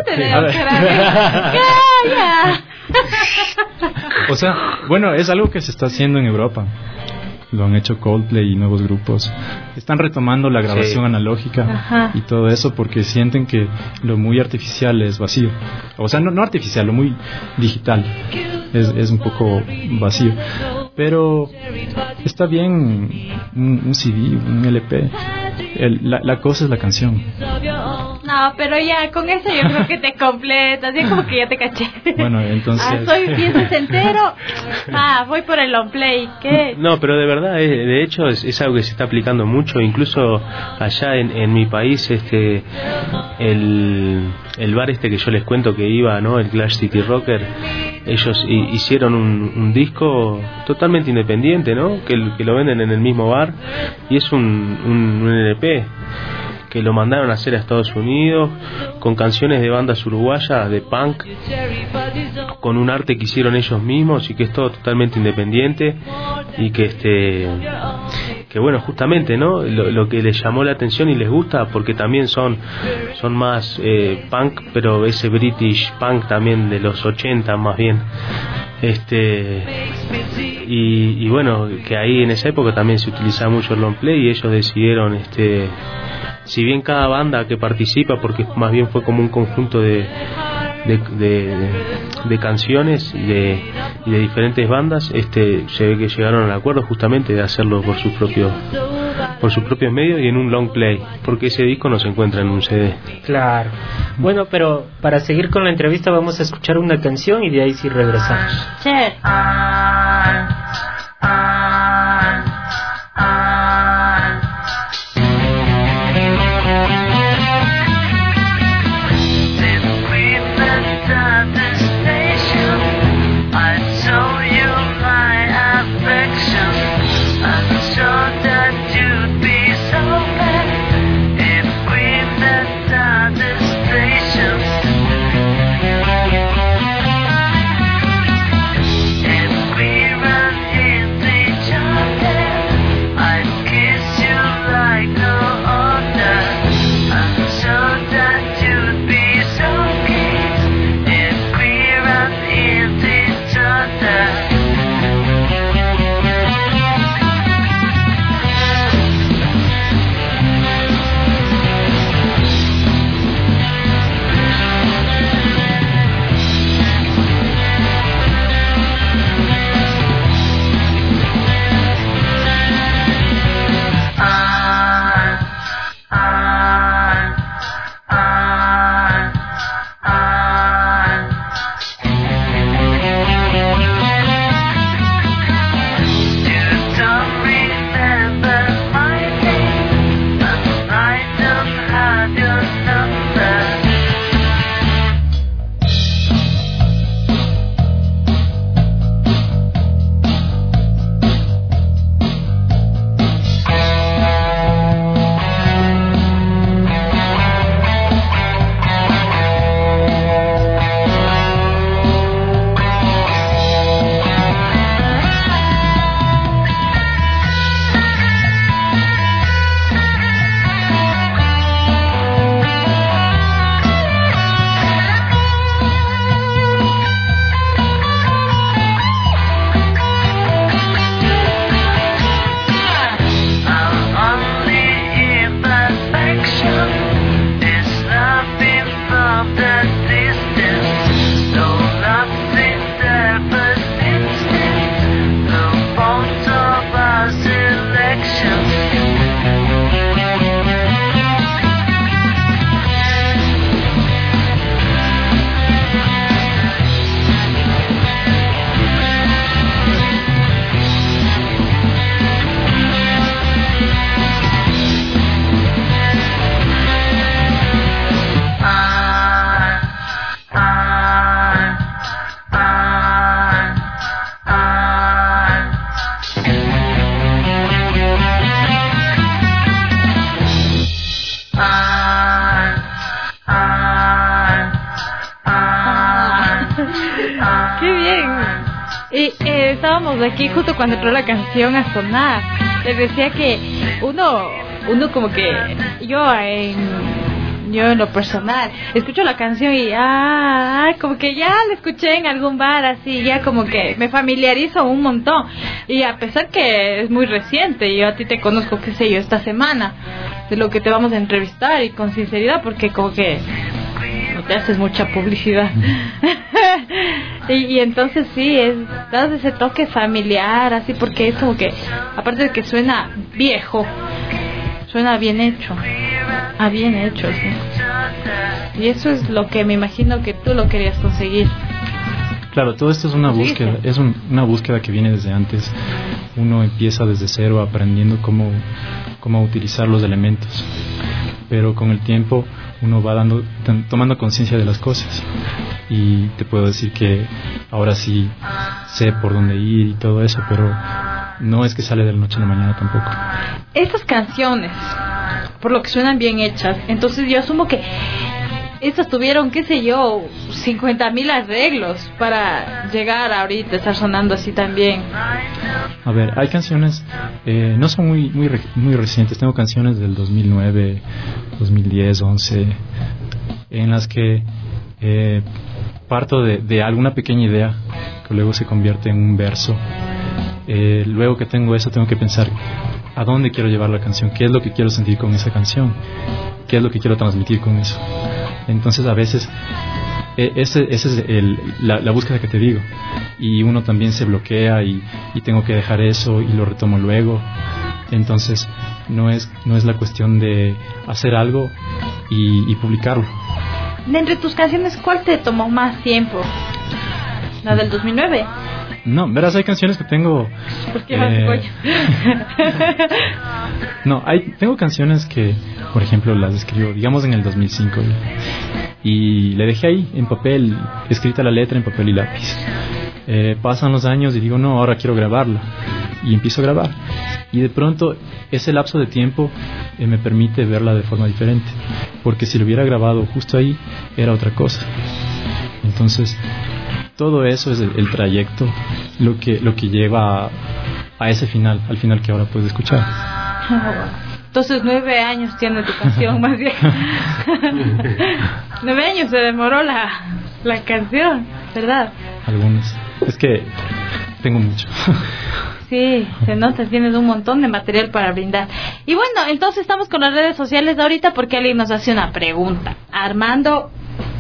o sea, bueno, es algo que se está haciendo en Europa. Lo han hecho Coldplay y nuevos grupos. Están retomando la grabación analógica. Ajá. Y todo eso porque sienten que lo muy artificial es vacío. O sea, no artificial, lo muy digital es un poco vacío. Pero está bien un CD, un LP. La cosa es la canción. No, pero ya con eso yo creo que te completas, ya como que ya te caché. Bueno, entonces... soy bien sesentero. Voy por el long play. ¿Qué? No, pero de verdad, de hecho es algo que se está aplicando mucho, incluso allá en mi país, el bar que yo les cuento que iba, ¿no? El Clash City Rocker, ellos hicieron un disco totalmente independiente, ¿no? Que lo venden en el mismo bar, y es un LP que lo mandaron a hacer a Estados Unidos con canciones de bandas uruguayas de punk, con un arte que hicieron ellos mismos, y que es todo totalmente independiente, y que bueno, justamente, ¿no? Lo que les llamó la atención y les gusta, porque también son más punk, pero ese British punk también de los 80 más bien, y bueno, que ahí en esa época también se utilizaba mucho el long play, y ellos decidieron, si bien cada banda que participa, porque más bien fue como un conjunto de canciones y de diferentes bandas, se ve que llegaron al acuerdo justamente de hacerlo por sus propios medios y en un long play, porque ese disco no se encuentra en un CD. Claro. Bueno, pero para seguir con la entrevista vamos a escuchar una canción y de ahí sí regresamos. Che. In hablábamos aquí justo cuando entró la canción a sonar. Les decía que uno como que yo en lo personal escucho la canción y como que ya la escuché en algún bar, así ya como que me familiarizo un montón. Y a pesar que es muy reciente, yo a ti te conozco, qué sé yo, esta semana, de lo que te vamos a entrevistar, y con sinceridad, porque como que no te haces mucha publicidad. y entonces sí, das ese toque familiar, así, porque es como que, aparte de que suena viejo, suena bien hecho. Bien hecho, sí. Y eso es lo que me imagino que tú lo querías conseguir. Claro, todo esto es una búsqueda, una búsqueda que viene desde antes. Uno empieza desde cero aprendiendo cómo utilizar los elementos, pero con el tiempo uno va tomando conciencia de las cosas, y te puedo decir que ahora sí sé por dónde ir y todo eso, pero no es que sale de la noche a la mañana tampoco. Estas canciones, por lo que suenan bien hechas, entonces yo asumo que estas tuvieron, qué sé yo, 50,000 arreglos para llegar ahorita a estar sonando así también. A ver, hay canciones, no son muy recientes. Tengo canciones del 2009, 2010, 11, en las que parto de alguna pequeña idea que luego se convierte en un verso. Luego que tengo eso, tengo que pensar a dónde quiero llevar la canción, qué es lo que quiero sentir con esa canción, qué es lo que quiero transmitir con eso. Entonces a veces esa es la búsqueda que te digo, y uno también se bloquea y tengo que dejar eso y lo retomo luego. Entonces no es la cuestión de hacer algo y publicarlo. De entre tus canciones, ¿cuál te tomó más tiempo? ¿La del 2009? No, verás, hay canciones que tengo... ¿Por qué vas cuello? No, tengo canciones que, por ejemplo, las escribo, digamos, en el 2005, y le dejé ahí en papel, escrita la letra en papel y lápiz. Pasan los años y digo, no, ahora quiero grabarla, y empiezo a grabar, y de pronto ese lapso de tiempo me permite verla de forma diferente, porque si lo hubiera grabado justo ahí era otra cosa. Entonces todo eso es el trayecto, lo que lleva a ese final, al final que ahora puedes escuchar. Entonces 9 años tiene tu canción, más bien. 9 años se demoró la canción, ¿verdad? Algunos. Es que tengo mucho. Sí, se nota, tienes un montón de material para brindar. Y bueno, entonces estamos con las redes sociales de ahorita, porque alguien nos hace una pregunta. Armando,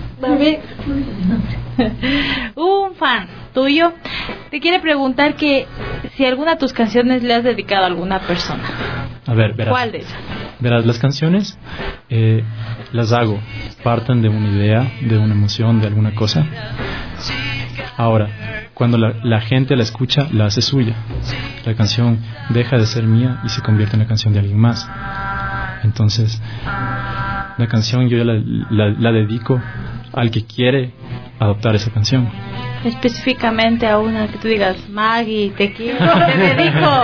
un fan tuyo te quiere preguntar que si alguna de tus canciones le has dedicado a alguna persona. A ver, verás. ¿Cuál de esas? Verás, las canciones las hago, parten de una idea, de una emoción, de alguna cosa. Ahora, cuando la gente la escucha, la hace suya. La canción deja de ser mía y se convierte en la canción de alguien más. Entonces, la canción yo la dedico al que quiere adoptar esa canción. Específicamente a una que tú digas, Maggie, te quiero, te dedico,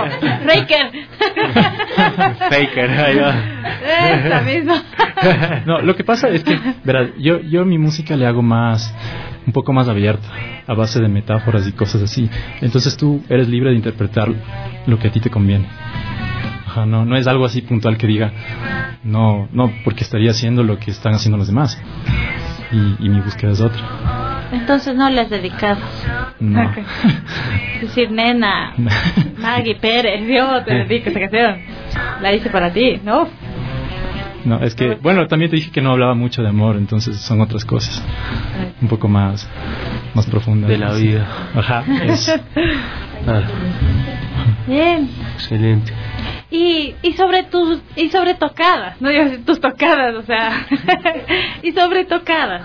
Faker, ahí va. Esa misma. No, lo que pasa es que, verás, yo mi música le hago un poco más abierta, a base de metáforas y cosas así. Entonces tú eres libre de interpretar lo que a ti te conviene. Ajá, no es algo así puntual que diga, no, porque estaría haciendo lo que están haciendo los demás. Y mi búsqueda es otra. Entonces no le has dedicado. No. Okay. Es decir, nena, Maggie Pérez, yo te dedico esta canción. La hice para ti, ¿no? No, es que, bueno, también te dije que no hablaba mucho de amor, entonces son otras cosas. Un poco más profundas. De la vida. Ajá, eso. Bien. Excelente. Y sobre tocadas, no digo tus tocadas, o sea, y sobre tocadas.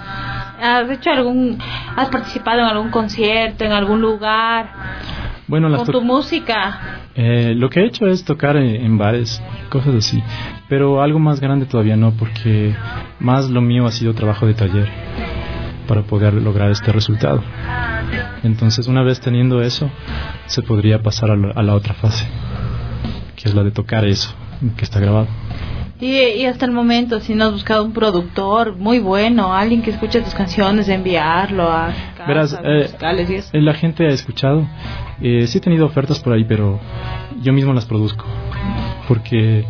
¿Has participado en algún concierto, en algún lugar? Bueno, con tu música. Lo que he hecho es tocar en bares, cosas así, pero algo más grande todavía no, porque más lo mío ha sido trabajo de taller para poder lograr este resultado. Entonces, una vez teniendo eso, se podría pasar a la otra fase, que es la de tocar eso que está grabado. Y hasta el momento, si no has buscado un productor muy bueno, alguien que escuche tus canciones, enviarlo a Verás, musicales y eso. la gente ha escuchado. Sí he tenido ofertas por ahí, pero yo mismo las produzco. Porque,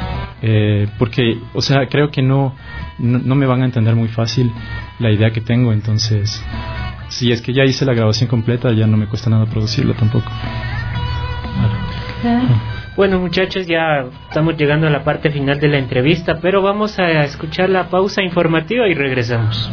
o sea, creo que no me van a entender muy fácil la idea que tengo. Entonces, si es que ya hice la grabación completa, ya no me cuesta nada producirla tampoco. Bueno, muchachos, ya estamos llegando a la parte final de la entrevista, pero vamos a escuchar la pausa informativa y regresamos.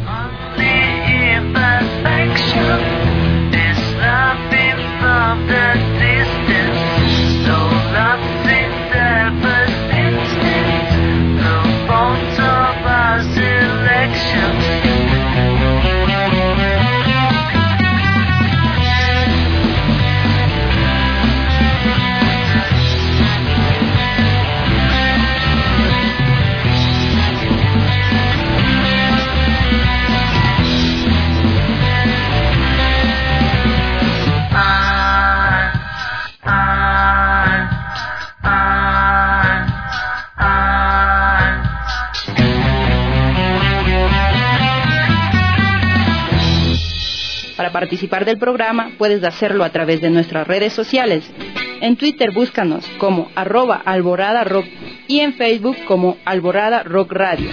Para participar del programa puedes hacerlo a través de nuestras redes sociales. En Twitter búscanos como @alboradarock y en Facebook como Alborada Rock Radio.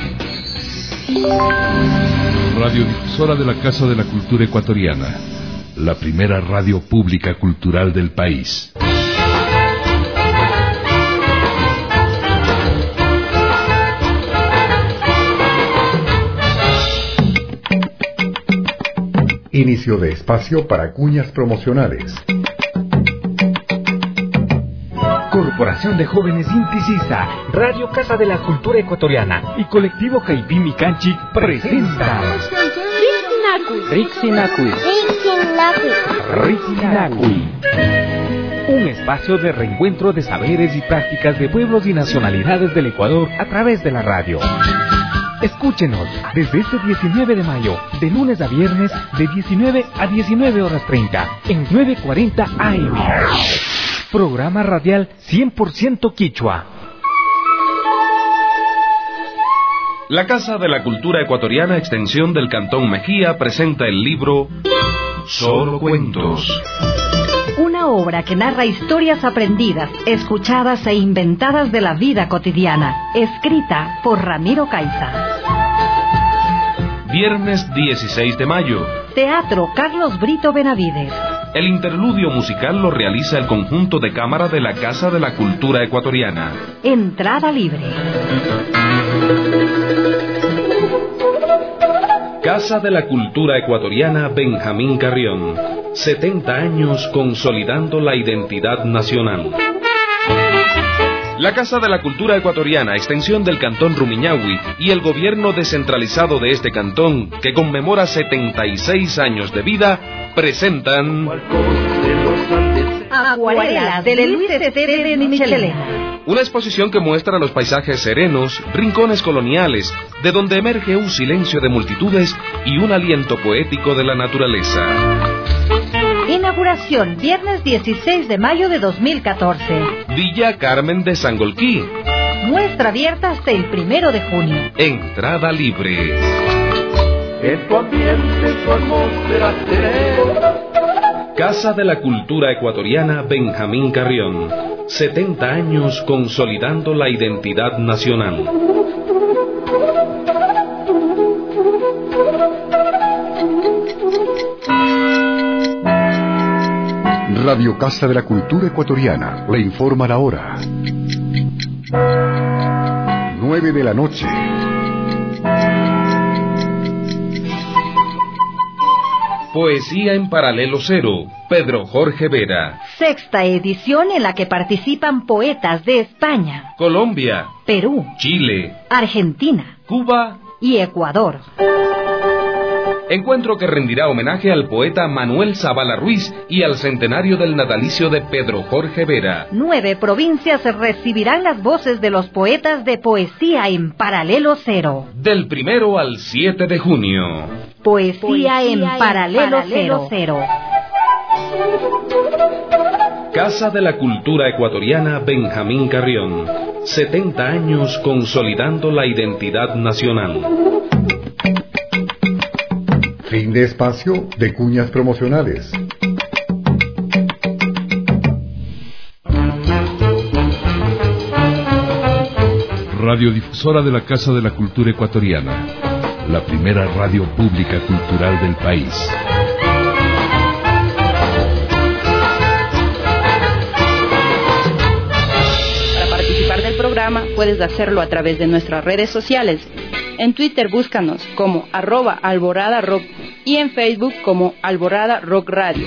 Radiodifusora de la Casa de la Cultura Ecuatoriana, la primera radio pública cultural del país. Inicio de espacio para cuñas promocionales. Corporación de Jóvenes Inti Sisa, Radio Casa de la Cultura Ecuatoriana y Colectivo Jaipimi Canchi presenta Rixinacui. Un espacio de reencuentro de saberes y prácticas de pueblos y nacionalidades del Ecuador a través de la radio. Escúchenos desde este 19 de mayo, de lunes a viernes, de 19 a 19:30, en 9:40 AM. Programa radial 100% quichua. La Casa de la Cultura Ecuatoriana, extensión del Cantón Mejía, presenta el libro Solo Cuentos. Una obra que narra historias aprendidas, escuchadas e inventadas de la vida cotidiana, escrita por Ramiro Caiza. Viernes 16 de mayo. Teatro Carlos Brito Benavides. El interludio musical lo realiza el conjunto de cámara de la Casa de la Cultura Ecuatoriana. Entrada libre. Casa de la Cultura Ecuatoriana Benjamín Carrión. 70 años consolidando la identidad nacional. La Casa de la Cultura Ecuatoriana, extensión del Cantón Rumiñahui, y el gobierno descentralizado de este cantón, que conmemora 76 años de vida, presentan Acuarelas de Luis Esteves Michelena. Una exposición que muestra los paisajes serenos, rincones coloniales, de donde emerge un silencio de multitudes y un aliento poético de la naturaleza. Inauguración, viernes 16 de mayo de 2014. Villa Carmen de Sangolquí. Muestra abierta hasta el 1 de junio. Entrada libre. En tu ambiente, tu atmósfera serena. Casa de la Cultura Ecuatoriana Benjamín Carrión. 70 años consolidando la identidad nacional. Radio Casa de la Cultura Ecuatoriana le informa la hora. 9 de la noche. Poesía en Paralelo Cero, Pedro Jorge Vera. Sexta edición en la que participan poetas de España, Colombia, Perú, Chile, Argentina, Cuba y Ecuador. Encuentro que rendirá homenaje al poeta Manuel Zavala Ruiz y al centenario del natalicio de Pedro Jorge Vera. 9 provincias recibirán las voces de los poetas de Poesía en Paralelo Cero. Del 1 al 7 de junio. Poesía en Paralelo Cero. Casa de la Cultura Ecuatoriana Benjamín Carrión. 70 años consolidando la identidad nacional. Fin de espacio de cuñas promocionales. Radiodifusora de la Casa de la Cultura Ecuatoriana, la primera radio pública cultural del país. Para participar del programa puedes hacerlo a través de nuestras redes sociales. En Twitter búscanos como @alboradarock y en Facebook como Alborada Rock Radio.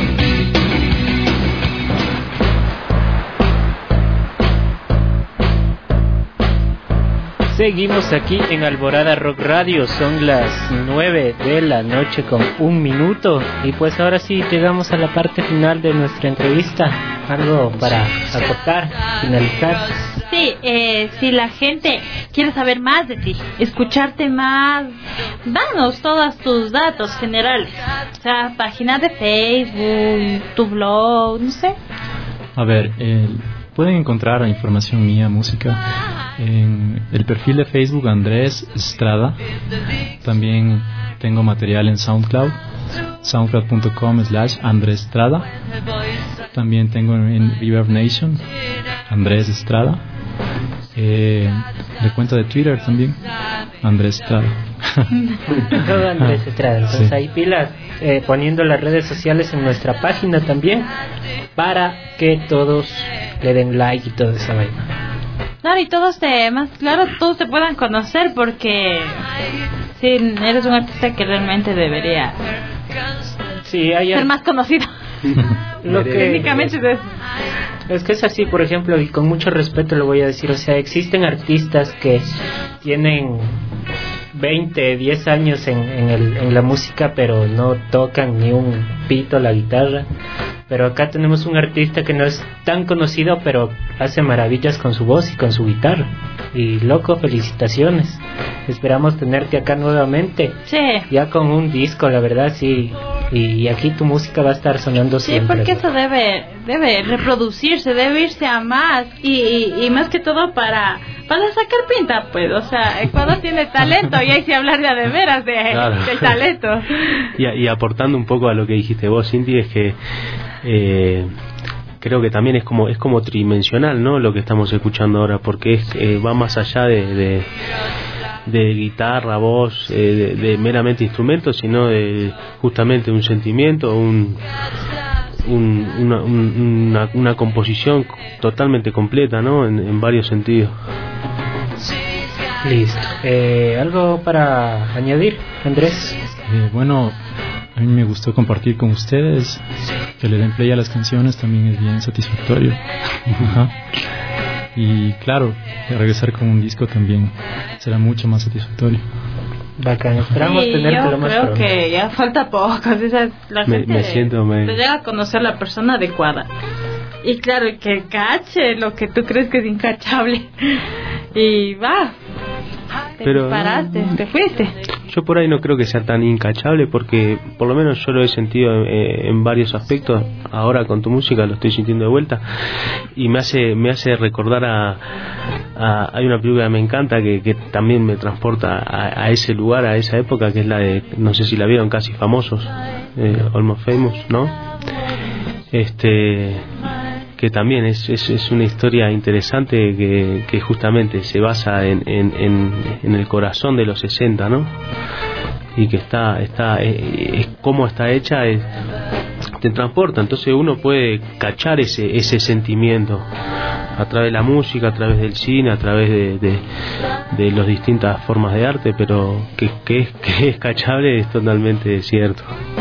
Seguimos aquí en Alborada Rock Radio, son las 9 de la noche con 1 minuto y pues ahora sí llegamos a la parte final de nuestra entrevista. ¿Algo para acotar, finalizar? Sí, si la gente quiere saber más de ti, escucharte más, danos todos tus datos generales, o sea, página de Facebook, tu blog, no sé. A ver, pueden encontrar información mía, música, en el perfil de Facebook Andrés Estrada. También tengo material en SoundCloud, soundcloud.com/Andrés Estrada. También tengo en Reverb Nation, Andrés Estrada. De cuenta de Twitter también, Andrés Estrada. Todo Andrés Estrada. Entonces ahí pilas, poniendo las redes sociales en nuestra página también, para que todos le den like y toda esa vaina. Claro, y todos todos te puedan conocer, porque si eres un artista que realmente debería ser más conocido. Lo que técnicamente es que es así, por ejemplo, y con mucho respeto lo voy a decir, o sea, existen artistas que tienen 20, 10 años en la música, pero no tocan ni un pito la guitarra. Pero acá tenemos un artista que no es tan conocido, pero hace maravillas con su voz y con su guitarra. Y loco, felicitaciones. Esperamos tenerte acá nuevamente. Sí. Ya con un disco, la verdad, sí. Y aquí tu música va a estar sonando siempre. Sí, porque eso debe reproducirse, debe irse a más. Y más que todo para sacar pinta, pues. O sea, Ecuador tiene talento y hay que hablar de veras del talento. Y aportando un poco a lo que dijiste vos, Cindy, es que creo que también es como tridimensional, ¿no? Lo que estamos escuchando ahora, porque va más allá de guitarra, voz, de meramente instrumentos, sino de justamente un sentimiento, una composición totalmente completa, ¿no? En varios sentidos. Listo. ¿Algo para añadir, Andrés? Bueno, a mí me gustó compartir con ustedes. Que le den play a las canciones también es bien satisfactorio. Ajá. Y claro, regresar con un disco también será mucho más satisfactorio. Bacán, esperamos tenerte lo más pronto. Yo creo que ya falta poco, o sea, la gente te llega a conocer la persona adecuada. Y claro, que cache lo que tú crees que es incachable. Y va, te fuiste. Yo por ahí no creo que sea tan incachable, porque por lo menos yo lo he sentido en varios aspectos. Ahora con tu música lo estoy sintiendo de vuelta y me hace recordar hay una película que me encanta que también me transporta a ese lugar, a esa época, que es la de, no sé si la vieron, Casi Famosos, Almost Famous, ¿no? Que también es una historia interesante que justamente se basa en el corazón de los 60, ¿no? Y que es cómo está hecha, te transporta. Entonces uno puede cachar ese sentimiento a través de la música, a través del cine, a través de las distintas formas de arte, pero que es cachable es totalmente cierto.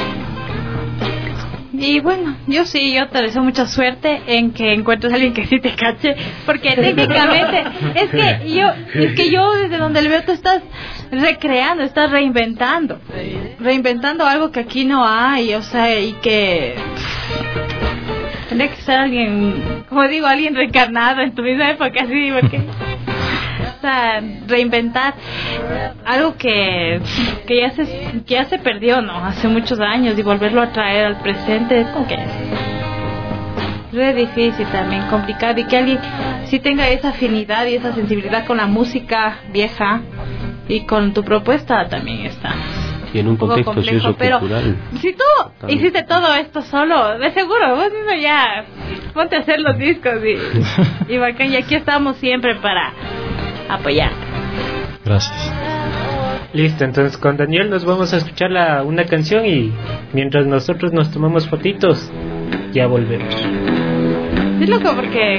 Y bueno, yo te deseo mucha suerte en que encuentres a alguien que sí te cache, porque técnicamente es que yo desde donde le veo tú estás recreando, estás reinventando algo que aquí no hay, o sea, y que tendría que ser alguien, como digo, alguien reencarnado en tu misma época, así, porque reinventar algo que ya se perdió, ¿no? Hace muchos años, y volverlo a traer al presente es como que es difícil también, complicado, y que alguien sí tenga esa afinidad y esa sensibilidad con la música vieja y con tu propuesta también está Y en un contexto complejo, pero sociocultural. si tú hiciste todo esto solo, de seguro, vos mismo ya ponte a hacer los discos y bacán, y aquí estamos siempre para apoyar. Gracias. Listo, entonces con Daniel nos vamos a escuchar una canción y mientras nosotros nos tomamos fotitos, ya volvemos. Sí, loco, porque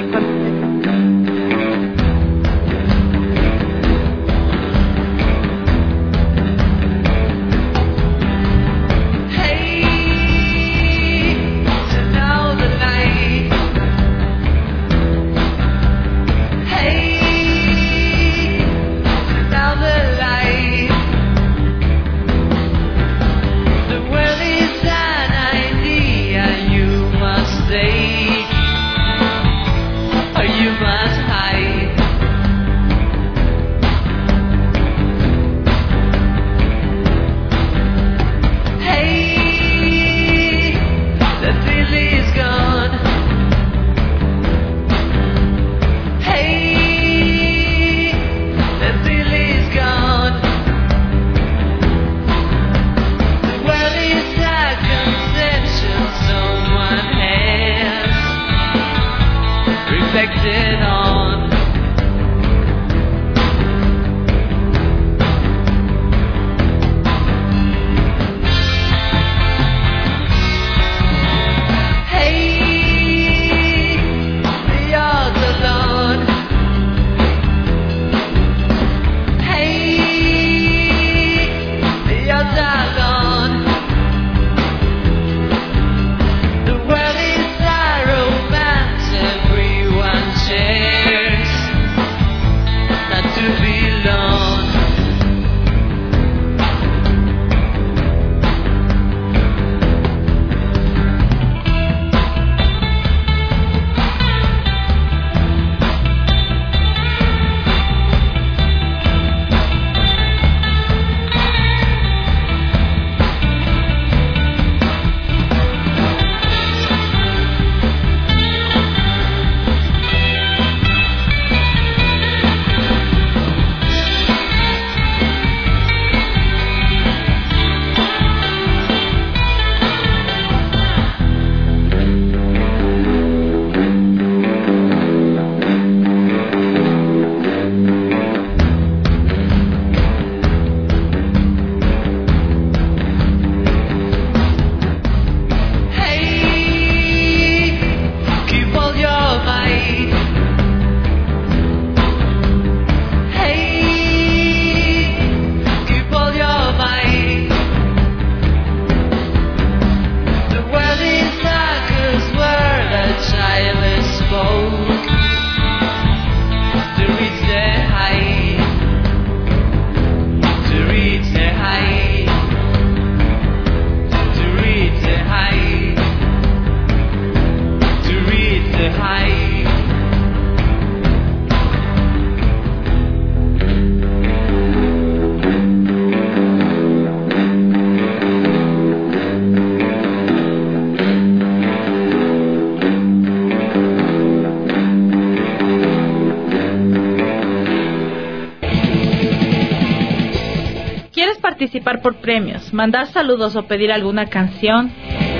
participar por premios, mandar saludos o pedir alguna canción,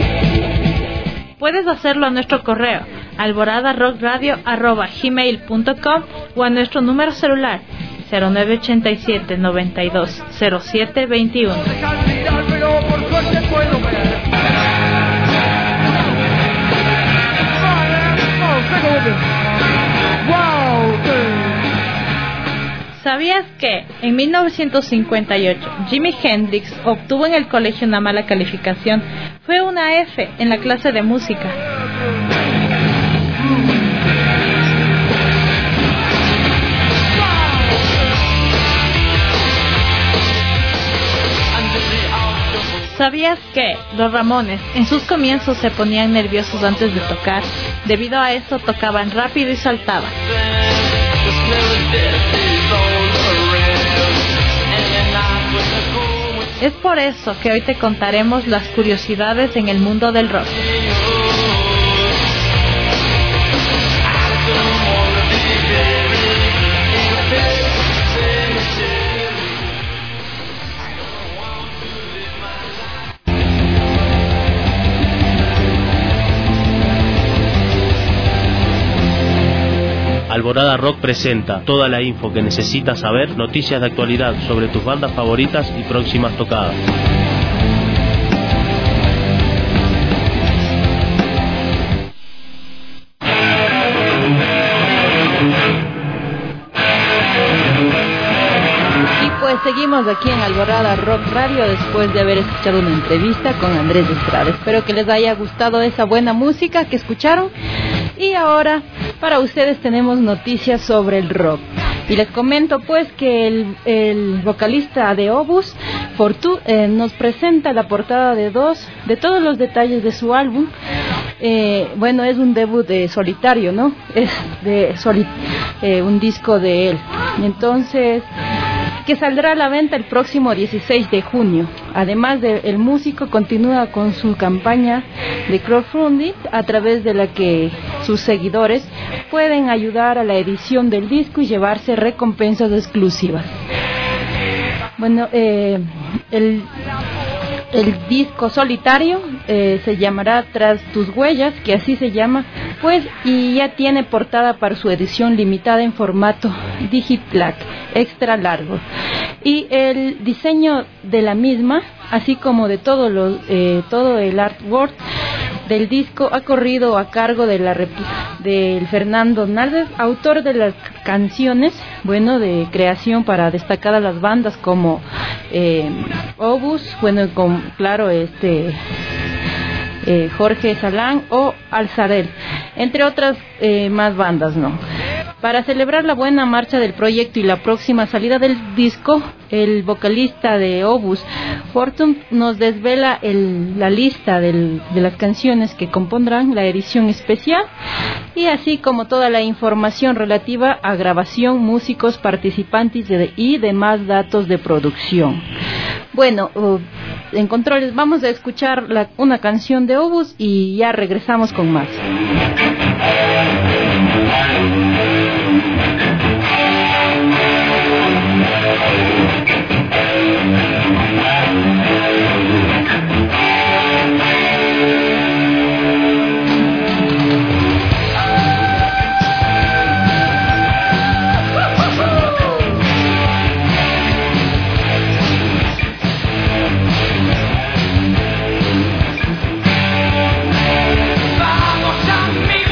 puedes hacerlo a nuestro correo alboradarockradio@gmail.com o a nuestro número celular 0987 92 07 21. ¿Sabías que en 1958 Jimi Hendrix obtuvo en el colegio una mala calificación? Fue una F en la clase de música. ¿Sabías que los Ramones en sus comienzos se ponían nerviosos antes de tocar? Debido a eso tocaban rápido y saltaban. Es por eso que hoy te contaremos las curiosidades en el mundo del rock. Alborada Rock presenta toda la info que necesitas saber, noticias de actualidad sobre tus bandas favoritas y próximas tocadas. Seguimos aquí en Alborada Rock Radio después de haber escuchado una entrevista con Andrés Estrada. Espero que les haya gustado esa buena música que escucharon. Y ahora para ustedes tenemos noticias sobre el rock. Y les comento pues que el vocalista de Obús, Fortu, nos presenta la portada de todos los detalles de su álbum. Bueno, es un debut de solitario, ¿no? Es un disco de él. Entonces, que saldrá a la venta el próximo 16 de junio. Además el músico continúa con su campaña de crowdfunding a través de la que sus seguidores pueden ayudar a la edición del disco y llevarse recompensas exclusivas. Bueno, el disco solitario se llamará Tras tus huellas, que así se llama, pues, y ya tiene portada para su edición limitada en formato Digiplac extra largo. Y el diseño de la misma, así como de todo el artwork del disco, ha corrido a cargo del Fernando Hernández, autor de las canciones, bueno, de creación para destacar a las bandas como Obús, bueno, claro, Jorge Salán o Alzarel, entre otras más bandas, ¿no? Para celebrar la buena marcha del proyecto y la próxima salida del disco, el vocalista de Obús, Fortune, nos desvela la lista de las canciones que compondrán la edición especial, y así como toda la información relativa a grabación, músicos, participantes y demás datos de producción. Bueno, en controles vamos a escuchar una canción de Obús y ya regresamos con más. Vamos amigos.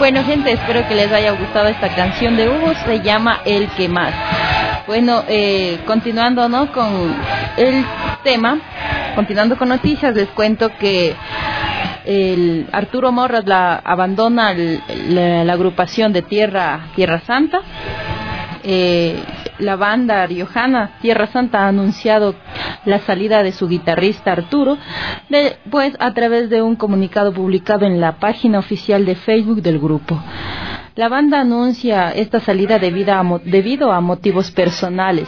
Bueno, gente, espero que les haya gustado esta canción de Hugo, se llama El que más. Bueno, continuando, ¿no?, con el tema, continuando con noticias, les cuento que el Arturo Morras abandona la agrupación de Tierra Santa. La banda riojana Tierra Santa ha anunciado la salida de su guitarrista Arturo, pues a través de un comunicado publicado en la página oficial de Facebook del grupo. La banda anuncia esta salida debido a motivos personales.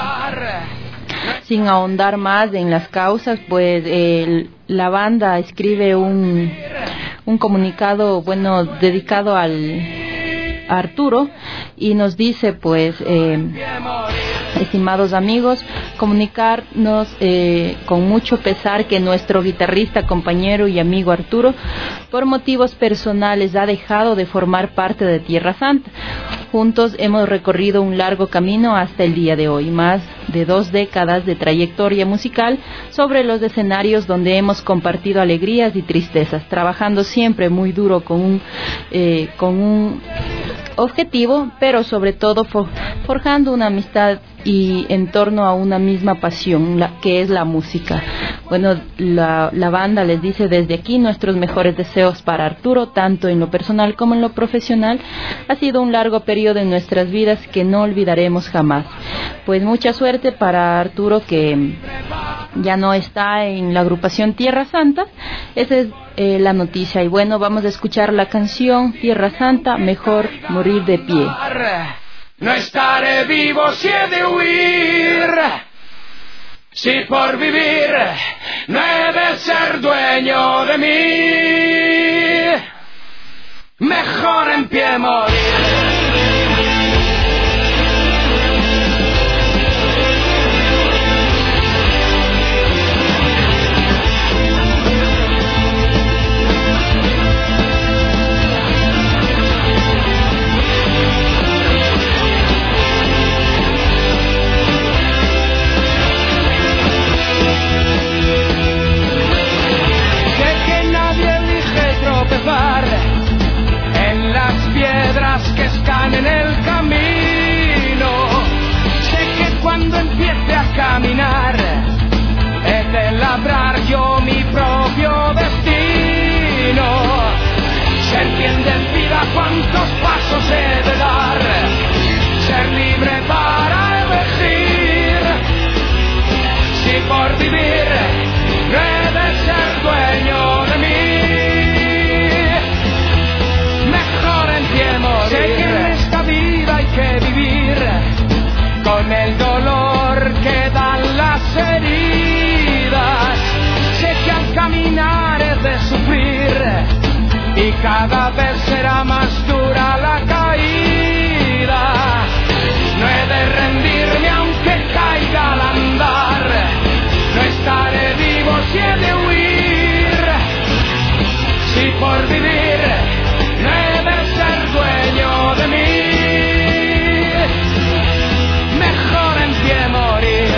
Sin ahondar más en las causas, pues la banda escribe un comunicado, bueno, dedicado a Arturo, y nos dice, pues, estimados amigos, comunicarnos con mucho pesar que nuestro guitarrista, compañero y amigo Arturo, por motivos personales, ha dejado de formar parte de Tierra Santa. Juntos hemos recorrido un largo camino hasta el día de hoy, más de 2 décadas de trayectoria musical sobre los escenarios donde hemos compartido alegrías y tristezas, trabajando siempre muy duro con un objetivo, pero sobre todo forjando una amistad y en torno a una misma pasión, que es la música. Bueno, la banda les dice desde aquí nuestros mejores deseos para Arturo, tanto en lo personal como en lo profesional. Ha sido un largo periodo en nuestras vidas que no olvidaremos jamás. Pues mucha suerte para Arturo, que ya no está en la agrupación Tierra Santa. Esa es la noticia. Y bueno, vamos a escuchar la canción Tierra Santa, Mejor Morir de Pie. No estaré vivo si he de huir, si por vivir no he de ser dueño de mí. Mejor en pie morir. En las piedras que están en el camino, sé que cuando empiece a caminar he de labrar yo mi propio destino. Ser quien decida cuántos pasos he de dar, ser libre para elegir. Si por vivir no he de ser dueño de mí, sé que en esta vida hay que vivir con el dolor que dan las heridas. Sé que al caminar he de sufrir y cada vez será más dura la caída. No he de rendirme aunque caiga al andar, no estaré vivo si he de huir. Si por vivir no he de ser dueño de mí, mejor en pie morir.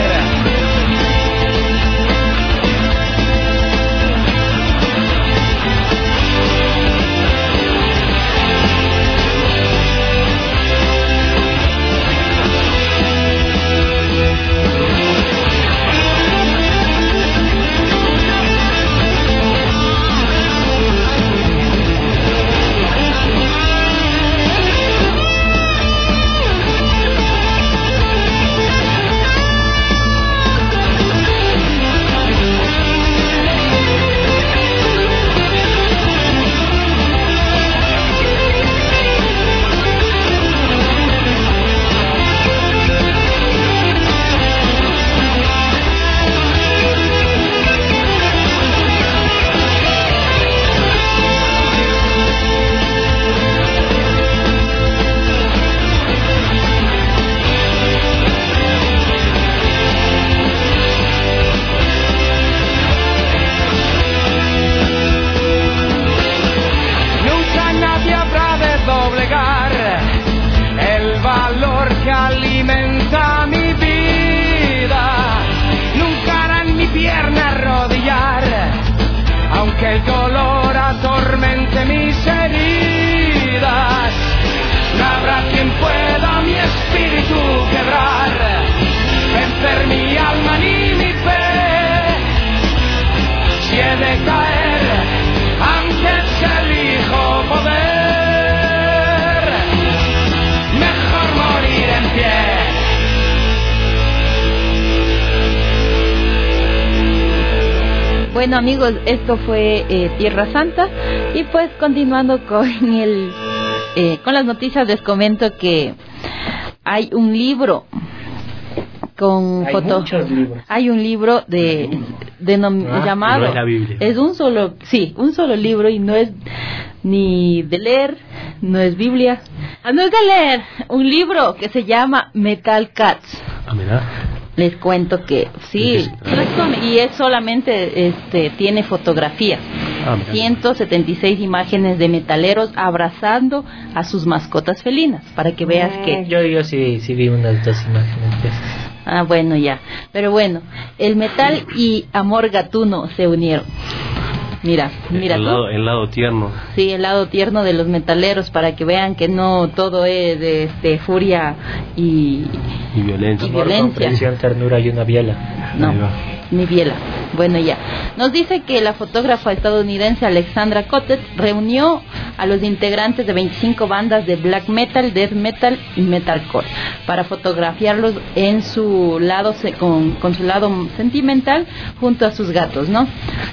Bueno, amigos, esto fue Tierra Santa. Y pues continuando con con las noticias, les comento que hay un libro con fotos. Hay un libro llamado. No es la Biblia. Es un solo libro, y no es ni de leer, no es Biblia. No es de leer. Un libro que se llama Metal Cats. Mira. Les cuento que sí, y es solamente tiene fotografías. 176 imágenes de metaleros abrazando a sus mascotas felinas, para que veas que yo sí vi unas 2 imágenes de esas. Bueno, ya. Pero bueno, el metal y amor gatuno se unieron. Mira el lado tierno. Sí, el lado tierno de los metaleros, para que vean que no todo es de furia y violencia. Comprensión, ternura y una biela. No, ni biela. Bueno, ya. Nos dice que la fotógrafa estadounidense Alexandra Cotet reunió a los integrantes de 25 bandas de black metal, death metal y metalcore para fotografiarlos en su lado con su lado sentimental junto a sus gatos, ¿no?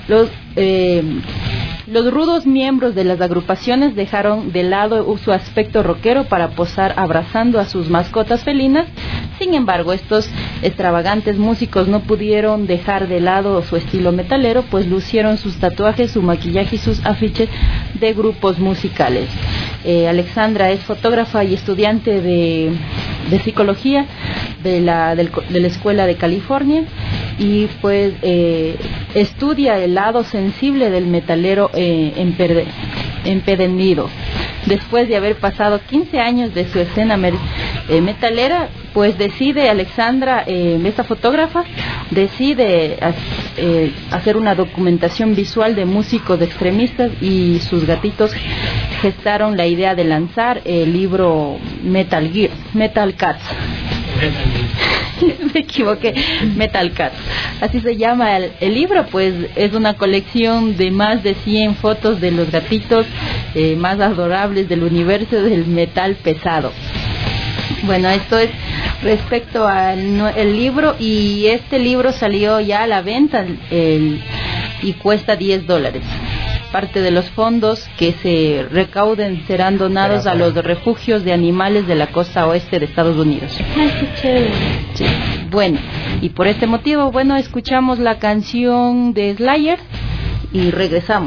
Los rudos miembros de las agrupaciones dejaron de lado su aspecto rockero para posar abrazando a sus mascotas felinas. Sin embargo, estos extravagantes músicos no pudieron dejar de lado su estilo metalero, pues lucieron sus tatuajes, su maquillaje y sus afiches de grupos musicales. Alexandra es fotógrafa y estudiante de psicología de la Escuela de California, y pues estudia el lado sensible del metalero empedernido. Después de haber pasado 15 años de su escena metalera, pues decide Alexandra, esta fotógrafa, decide hacer una documentación visual de músicos extremistas, y sus gatitos gestaron la idea de lanzar el libro Metal Cats. Me equivoqué, Metal Cats. Así se llama el libro, pues es una colección de más de 100 fotos de los gatitos más adorables del universo del metal pesado. Bueno, esto es respecto al libro, y este libro salió ya a la venta y cuesta $10. Parte de los fondos que se recauden serán donados a los refugios de animales de la costa oeste de Estados Unidos. Ay, qué chévere. Sí. Bueno, y por este motivo, escuchamos la canción de Slayer y regresamos.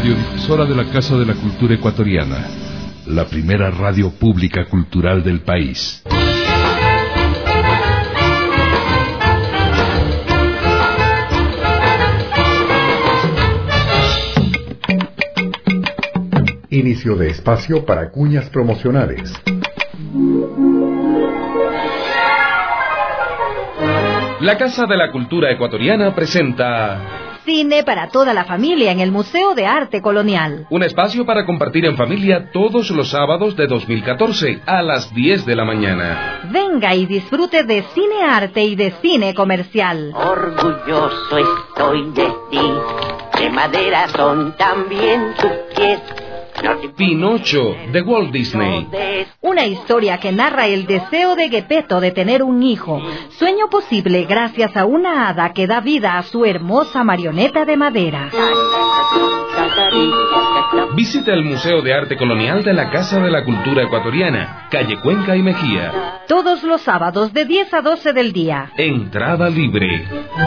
Radiodifusora de la Casa de la Cultura Ecuatoriana, la primera radio pública cultural del país. Inicio de espacio para cuñas promocionales. La Casa de la Cultura Ecuatoriana presenta Cine para toda la familia en el Museo de Arte Colonial. un espacio para compartir en familia todos los sábados de 2014 a las 10 de la mañana. Venga y disfrute de cine arte y de cine comercial. Orgulloso estoy de ti, de madera son también tus pies. Pinocho, de Walt Disney. Una historia que narra el deseo de Gepetto de tener un hijo, sueño posible gracias a una hada que da vida a su hermosa marioneta de madera. Visita el Museo de Arte Colonial de la Casa de la Cultura Ecuatoriana, calle Cuenca y Mejía. Todos los sábados de 10 a 12 del día. Entrada libre.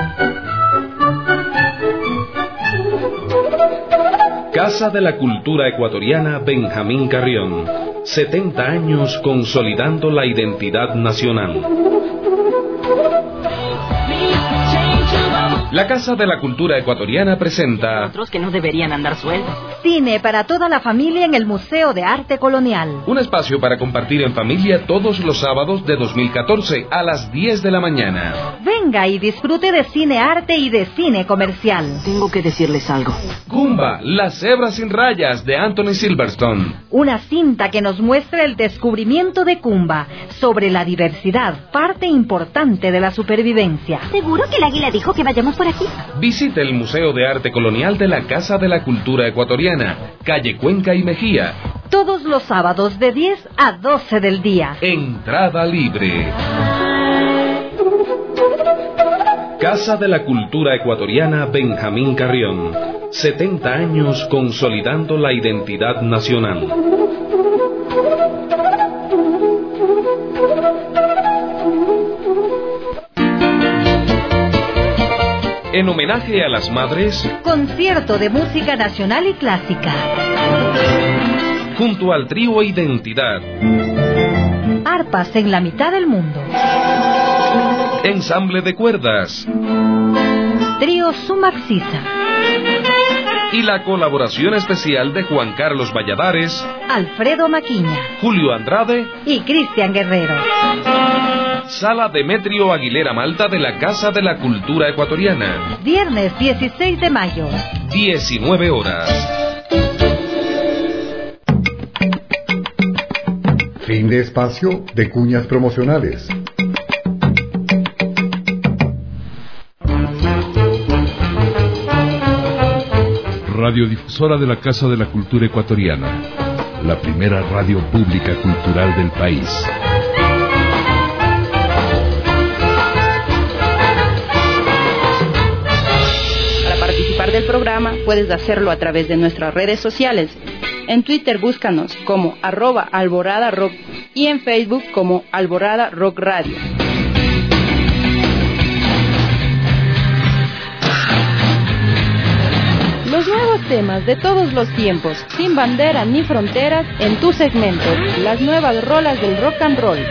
Casa de la Cultura Ecuatoriana Benjamín Carrión. 70 años consolidando la identidad nacional. La Casa de la Cultura Ecuatoriana presenta Otros que no deberían andar sueltos. Cine para toda la familia en el Museo de Arte Colonial. un espacio para compartir en familia todos los sábados de 2014 a las 10 de la mañana. Venga y disfrute de cine arte y de cine comercial. Tengo que decirles algo. Kumba, la cebra sin rayas de Anthony Silverstone. Una cinta que nos muestra el descubrimiento de Kumba sobre la diversidad, parte importante de la supervivencia. ¿Seguro que el águila dijo que vayamos por aquí? Visite el Museo de Arte Colonial de la Casa de la Cultura Ecuatoriana, calle Cuenca y Mejía. Todos los sábados de 10 a 12 del día. Entrada libre. Casa de la Cultura Ecuatoriana Benjamín Carrión. 70 años consolidando la identidad nacional. En homenaje a las madres, Concierto de música nacional y clásica. junto al trío Identidad, Arpas en la mitad del mundo. ensamble de cuerdas Trío Sumaxisa. y la colaboración especial de Juan Carlos Valladares, Alfredo Maquiña Julio Andrade y Cristian Guerrero. Sala Demetrio Aguilera Malta de la Casa de la Cultura Ecuatoriana. Viernes 16 de mayo. 19 horas. Fin de espacio de cuñas promocionales. Radiodifusora de la Casa de la Cultura Ecuatoriana, la primera radio pública cultural del país. Para participar del programa puedes hacerlo a través de nuestras redes sociales. En Twitter búscanos como @alboradarock y en Facebook como Alborada Rock Radio. Los nuevos temas de todos los tiempos, sin bandera ni fronteras, en tu segmento, las nuevas rolas del rock and roll.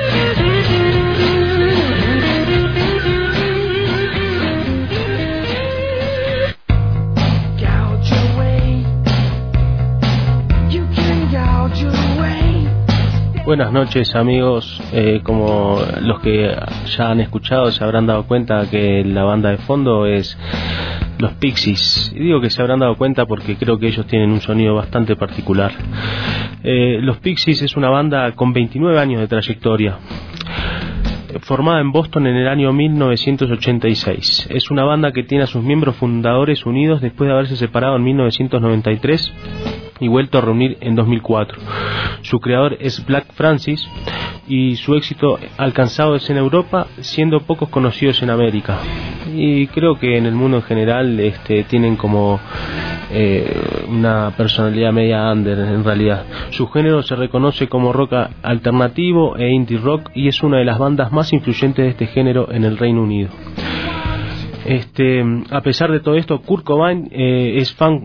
Buenas noches amigos, como los que ya han escuchado se habrán dado cuenta que la banda de fondo es los Pixies, y digo que se habrán dado cuenta porque creo que ellos tienen un sonido bastante particular. Los Pixies es una banda con 29 años de trayectoria, formada en Boston en el año 1986. Es una banda que tiene a sus miembros fundadores unidos después de haberse separado en 1993 y vuelto a reunir en 2004. Su creador es Black Francis y su éxito alcanzado es en Europa, siendo pocos conocidos en América. Y creo que en el mundo en general tienen como una personalidad media under en realidad. Su género se reconoce como rock alternativo e indie rock y es una de las bandas más influyentes de este género en el Reino Unido. A pesar de todo esto, Kurt Cobain es fan,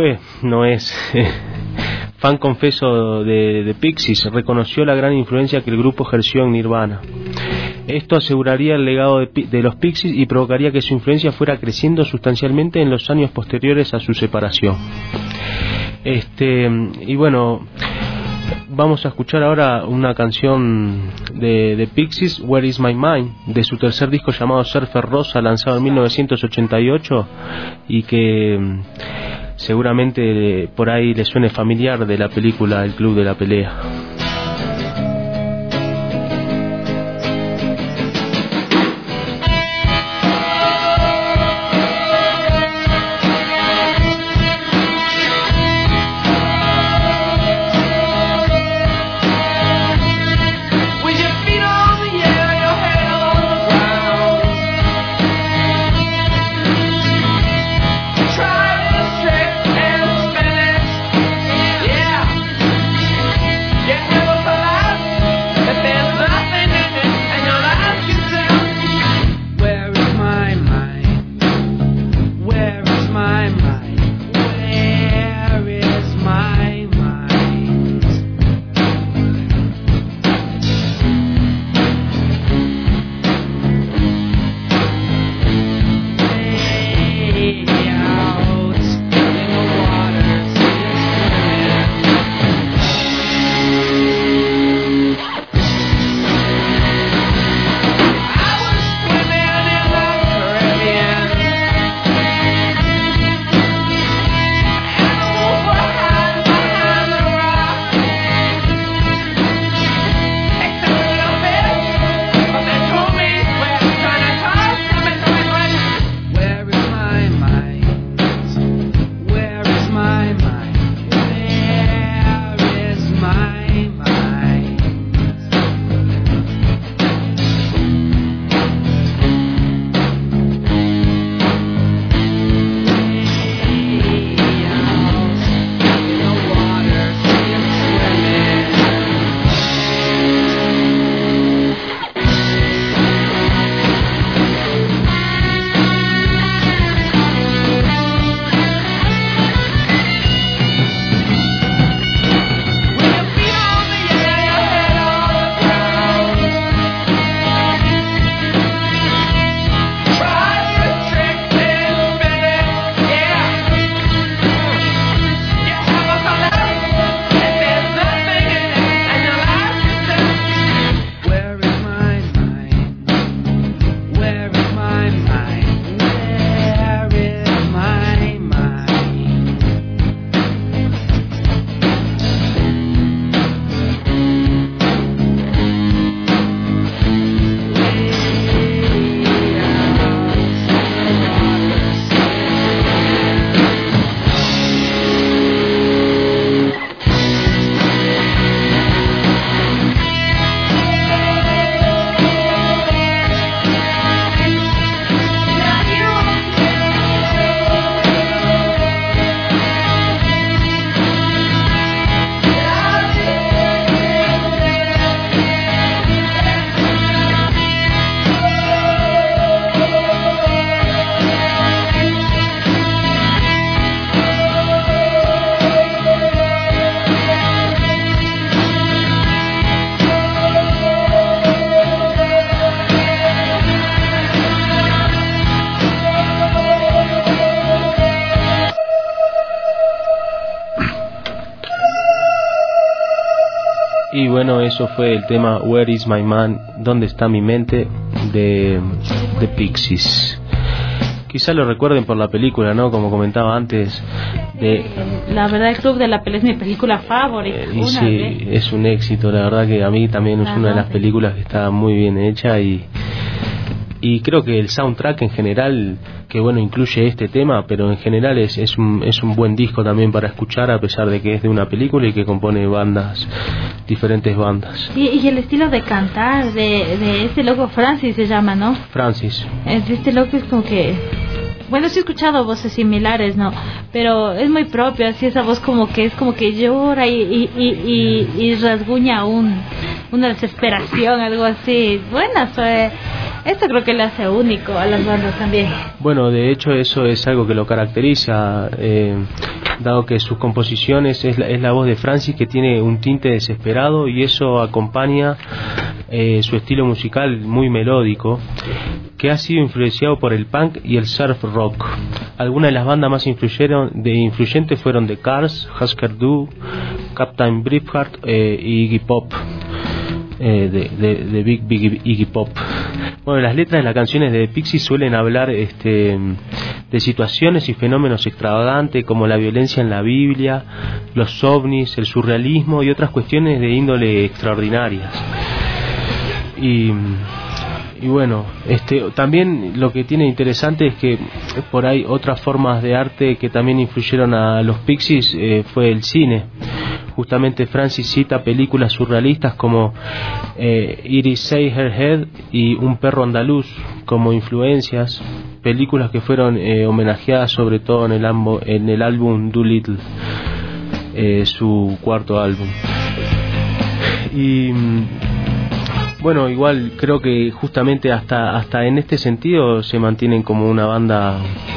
fan confeso de Pixies. Reconoció la gran influencia que el grupo ejerció en Nirvana. Esto aseguraría el legado de los Pixies y provocaría que su influencia fuera creciendo sustancialmente en los años posteriores a su separación. Y bueno, vamos a escuchar ahora una canción de Pixies, Where Is My Mind, de su tercer disco llamado Surfer Rosa, lanzado en 1988, y que seguramente por ahí le suene familiar, de la película El Club de la Pelea. Y bueno, eso fue el tema Where is my man, ¿dónde está mi mente? de Pixies. Quizá lo recuerden por la película, ¿no? Como comentaba antes. La verdad, El Club de la Pelea es mi película favorita. Y sí, es un éxito. La verdad que a mí también es una de las películas que está muy bien hecha y creo que el soundtrack en general, que bueno, incluye este tema, pero en general es un buen disco también para escuchar, a pesar de que es de una película y que compone diferentes bandas. Y el estilo de cantar de este loco, Francis se llama, ¿no? Francis. Este loco es como que... Bueno, sí he escuchado voces similares, ¿no? Pero es muy propio, así esa voz como que llora y rasguña una desesperación, algo así. Buena, Esto creo que le hace único a las bandas también. Bueno, de hecho eso es algo que lo caracteriza, dado que sus composiciones es la voz de Francis, que tiene un tinte desesperado, y eso acompaña su estilo musical muy melódico, que ha sido influenciado por el punk y el surf rock. Algunas de las bandas más influyentes fueron The Cars, Husker Du, Captain Beefheart y Iggy Pop, de Big Iggy Pop. Bueno, las letras de las canciones de Pixies suelen hablar de situaciones y fenómenos extravagantes como la violencia en la Biblia, los ovnis, el surrealismo y otras cuestiones de índole extraordinarias. Y bueno, también lo que tiene interesante es que por ahí otras formas de arte que también influyeron a los Pixies fue el cine. Justamente Francis cita películas surrealistas como Iris Say Her Head y Un perro andaluz como influencias, películas que fueron homenajeadas sobre todo en el álbum Doolittle, su cuarto álbum. Y bueno, igual creo que justamente hasta en este sentido se mantienen como una banda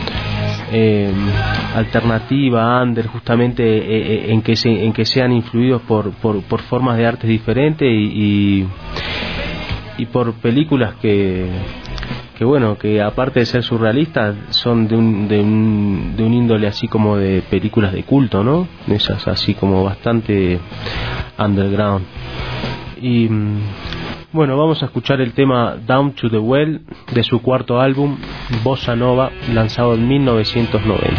alternativa, under, justamente en que sean influidos por formas de arte diferentes y por películas que bueno, que aparte de ser surrealistas son de un índole así como de películas de culto, ¿no? Esas así como bastante underground. Y bueno, vamos a escuchar el tema Down to the Well de su cuarto álbum Bossa Nova, lanzado en 1990.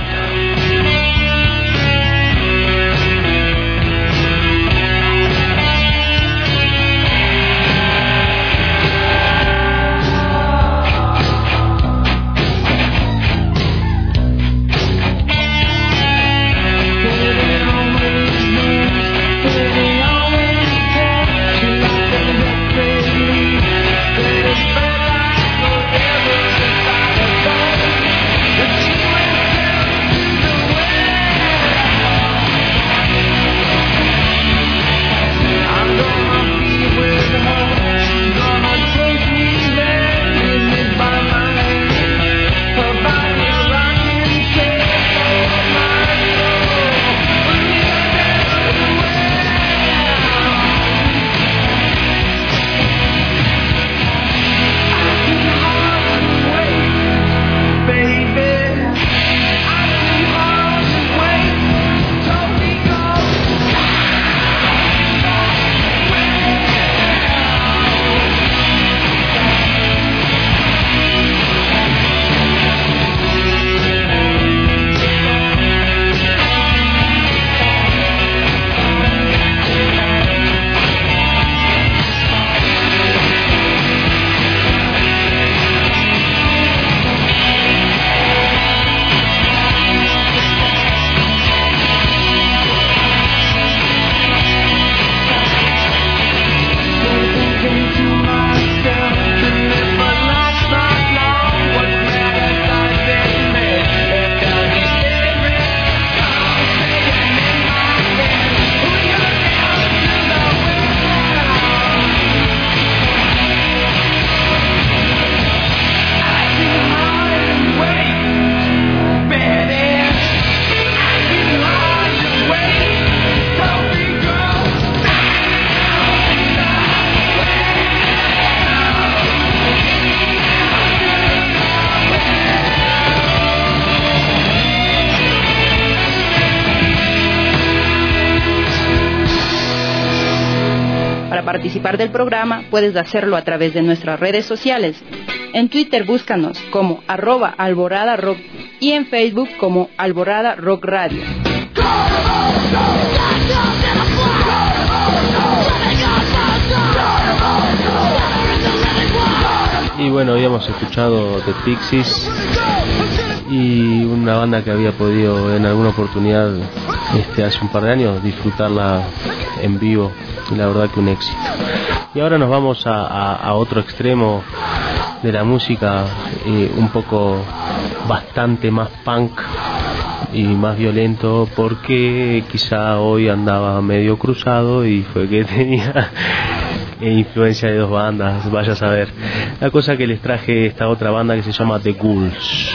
Participar del programa puedes hacerlo a través de nuestras redes sociales. En Twitter búscanos como @alboradarock y en Facebook como Alborada Rock Radio. Y bueno, habíamos escuchado The Pixies, y una banda que había podido en alguna oportunidad hace un par de años disfrutarla en vivo, y la verdad que un éxito. Y ahora nos vamos a otro extremo de la música, un poco bastante más punk y más violento, porque quizá hoy andaba medio cruzado y fue que tenía influencia de dos bandas, vaya a saber. La cosa que les traje esta otra banda que se llama The Ghouls.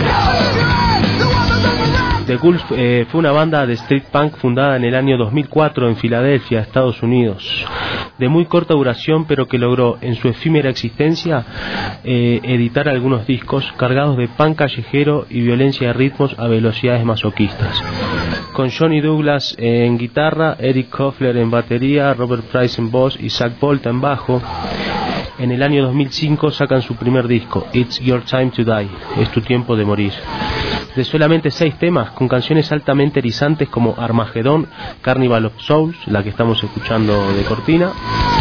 The Ghouls fue una banda de street punk fundada en el año 2004 en Filadelfia, Estados Unidos, de muy corta duración, pero que logró en su efímera existencia editar algunos discos cargados de punk callejero y violencia de ritmos a velocidades masoquistas. Con Johnny Douglas en guitarra, Eric Koffler en batería, Robert Price en voz y Zach Volta en bajo, en el año 2005 sacan su primer disco, It's Your Time to Die, es tu tiempo de morir. De solamente 6 temas, con canciones altamente erizantes como Armageddon, Carnival of Souls, la que estamos escuchando de cortina,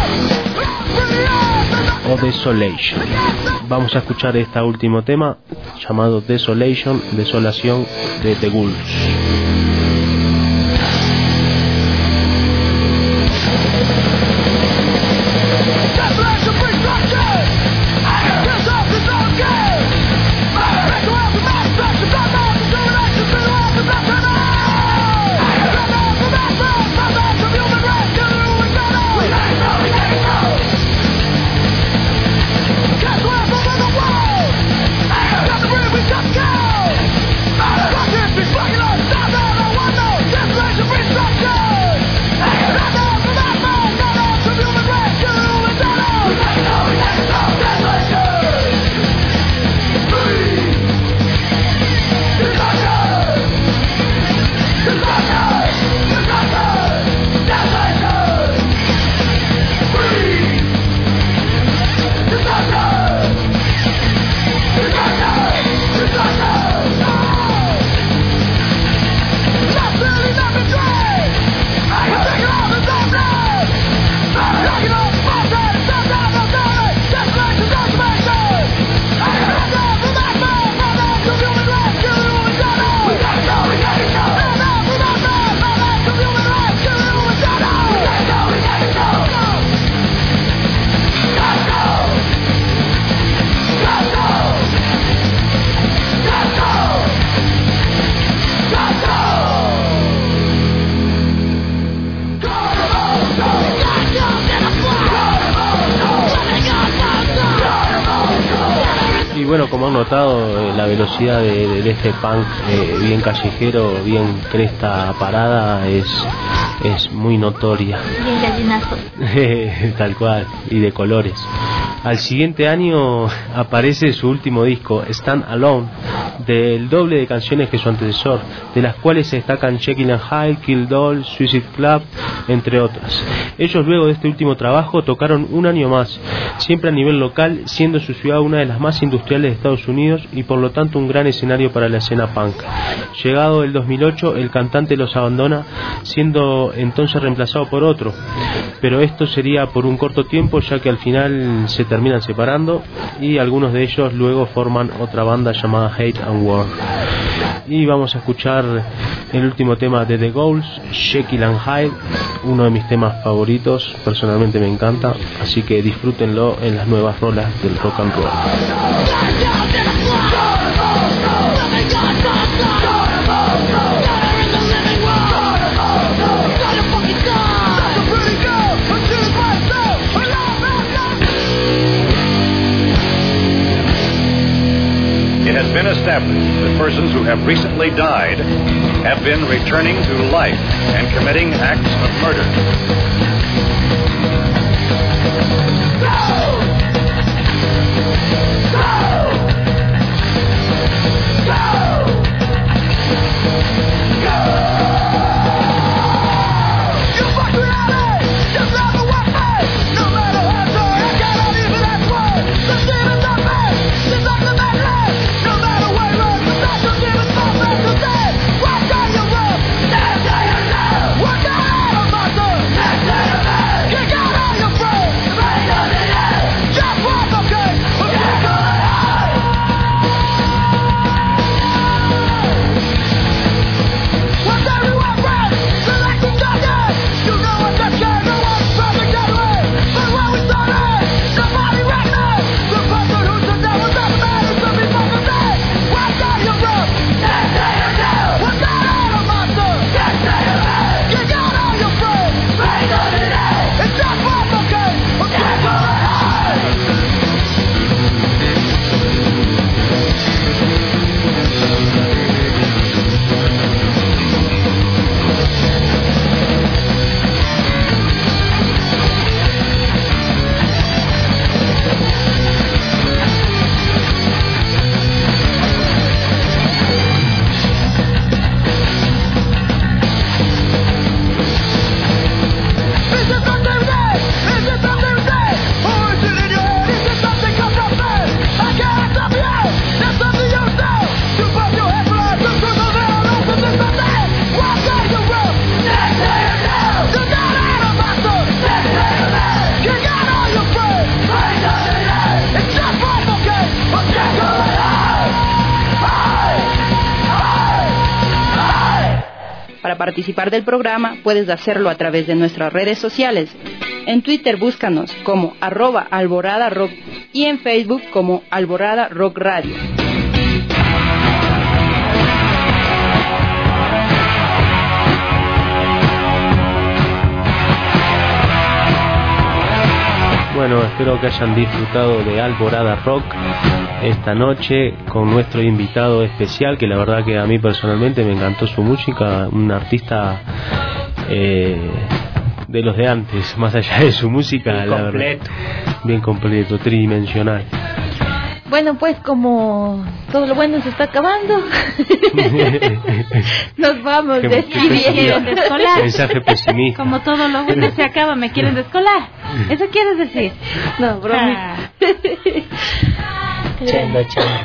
o Desolation. Vamos a escuchar este último tema llamado Desolation, Desolación, de The Ghouls. Bueno, como han notado, la velocidad de este punk bien callejero, bien cresta parada, es muy notoria. Bien gallinazo. Tal cual, y de colores. Al siguiente año aparece su último disco, Stand Alone, del doble de canciones que su antecesor, de las cuales se destacan Jekyll and Hyde, Kill Doll, Suicide Club, entre otras. Ellos luego de este último trabajo tocaron un año más, siempre a nivel local, siendo su ciudad una de las más industriales de Estados Unidos y por lo tanto un gran escenario para la escena punk. Llegado el 2008, el cantante los abandona, siendo entonces reemplazado por otro, pero esto sería por un corto tiempo, ya que al final se terminan separando y algunos de ellos luego forman otra banda llamada Hate and War. Y vamos a escuchar el último tema de The Ghouls, Jekyll and Hyde, uno de mis temas favoritos, personalmente me encanta, así que disfrútenlo en las nuevas rolas del rock and roll. It has been established that persons who have recently died have been returning to life and committing acts of murder. Get participar del programa, puedes hacerlo a través de nuestras redes sociales. En Twitter búscanos como @alboradarock y en Facebook como Alborada Rock Radio. Bueno, espero que hayan disfrutado de Alborada Rock esta noche con nuestro invitado especial, que la verdad que a mí personalmente me encantó su música, un artista de los de antes, más allá de su música, bien la completo. Verdad, bien completo, tridimensional. Bueno, pues como todo lo bueno se está acabando, nos vamos despidiendo. Descolar. Mensaje pesimista. Como todo lo bueno se acaba, ¿me quieren descolar? ¿Eso quieres decir? No, broma. Chamba.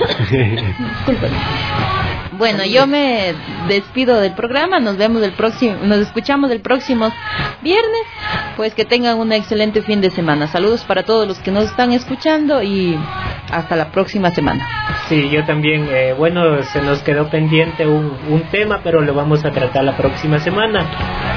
Bueno, yo me despido del programa, nos escuchamos el próximo viernes, pues que tengan un excelente fin de semana. Saludos para todos los que nos están escuchando y hasta la próxima semana. Sí, yo también, bueno, se nos quedó pendiente un tema, pero lo vamos a tratar la próxima semana.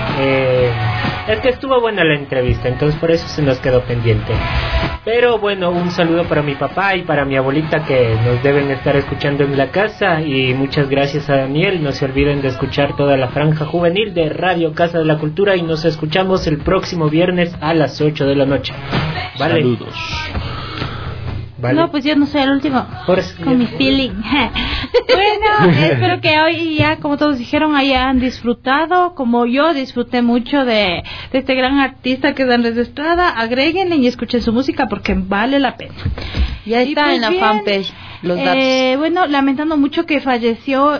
Es que estuvo buena la entrevista, entonces por eso se nos quedó pendiente. Pero bueno, un saludo para mi papá y para mi abuelita que nos deben estar escuchando en la casa, y muchas gracias a Daniel. No se olviden de escuchar toda la franja juvenil de Radio Casa de la Cultura y nos escuchamos el próximo viernes a las 8 de la noche. ¿Vale? Saludos. ¿Vale? No, pues yo no soy el último. Con mi feeling. Bueno, espero que hoy ya, como todos dijeron, hayan disfrutado, como yo disfruté mucho de este gran artista que es Andrés Estrada. Agréguenle y escuchen su música porque vale la pena. Ya está pues en la fanpage los datos. Bueno, lamentando mucho que falleció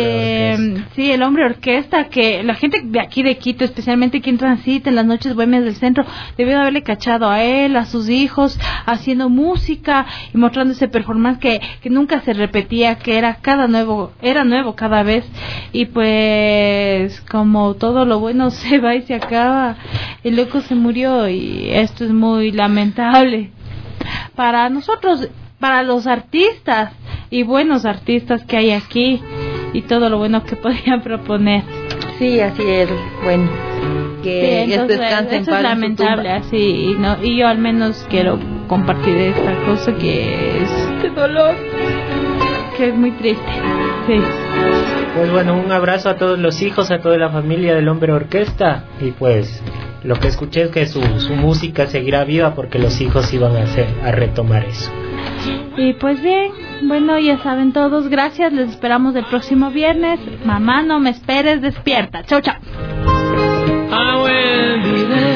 el hombre orquesta, que la gente de aquí de Quito, especialmente quien transita en las noches bohemias del centro, debió de haberle cachado a él, a sus hijos, haciendo música y mostrando ese performance que nunca se repetía, que era nuevo cada vez. Y pues como todo lo bueno se va y se acaba, el loco se murió y esto es muy lamentable para nosotros, para los artistas y buenos artistas que hay aquí y todo lo bueno que podían proponer. Sí, así es. Bueno, que sí, entonces, descansen eso es lamentable, así, y yo al menos quiero compartir esta cosa que es este dolor, que es muy triste. Sí. Pues bueno, un abrazo a todos los hijos, a toda la familia del hombre orquesta, y pues lo que escuché es que su música seguirá viva porque los hijos iban a retomar eso. Y pues bien, bueno, ya saben todos, gracias, les esperamos el próximo viernes. Mamá, no me esperes, despierta. Chau, chau. I will be there.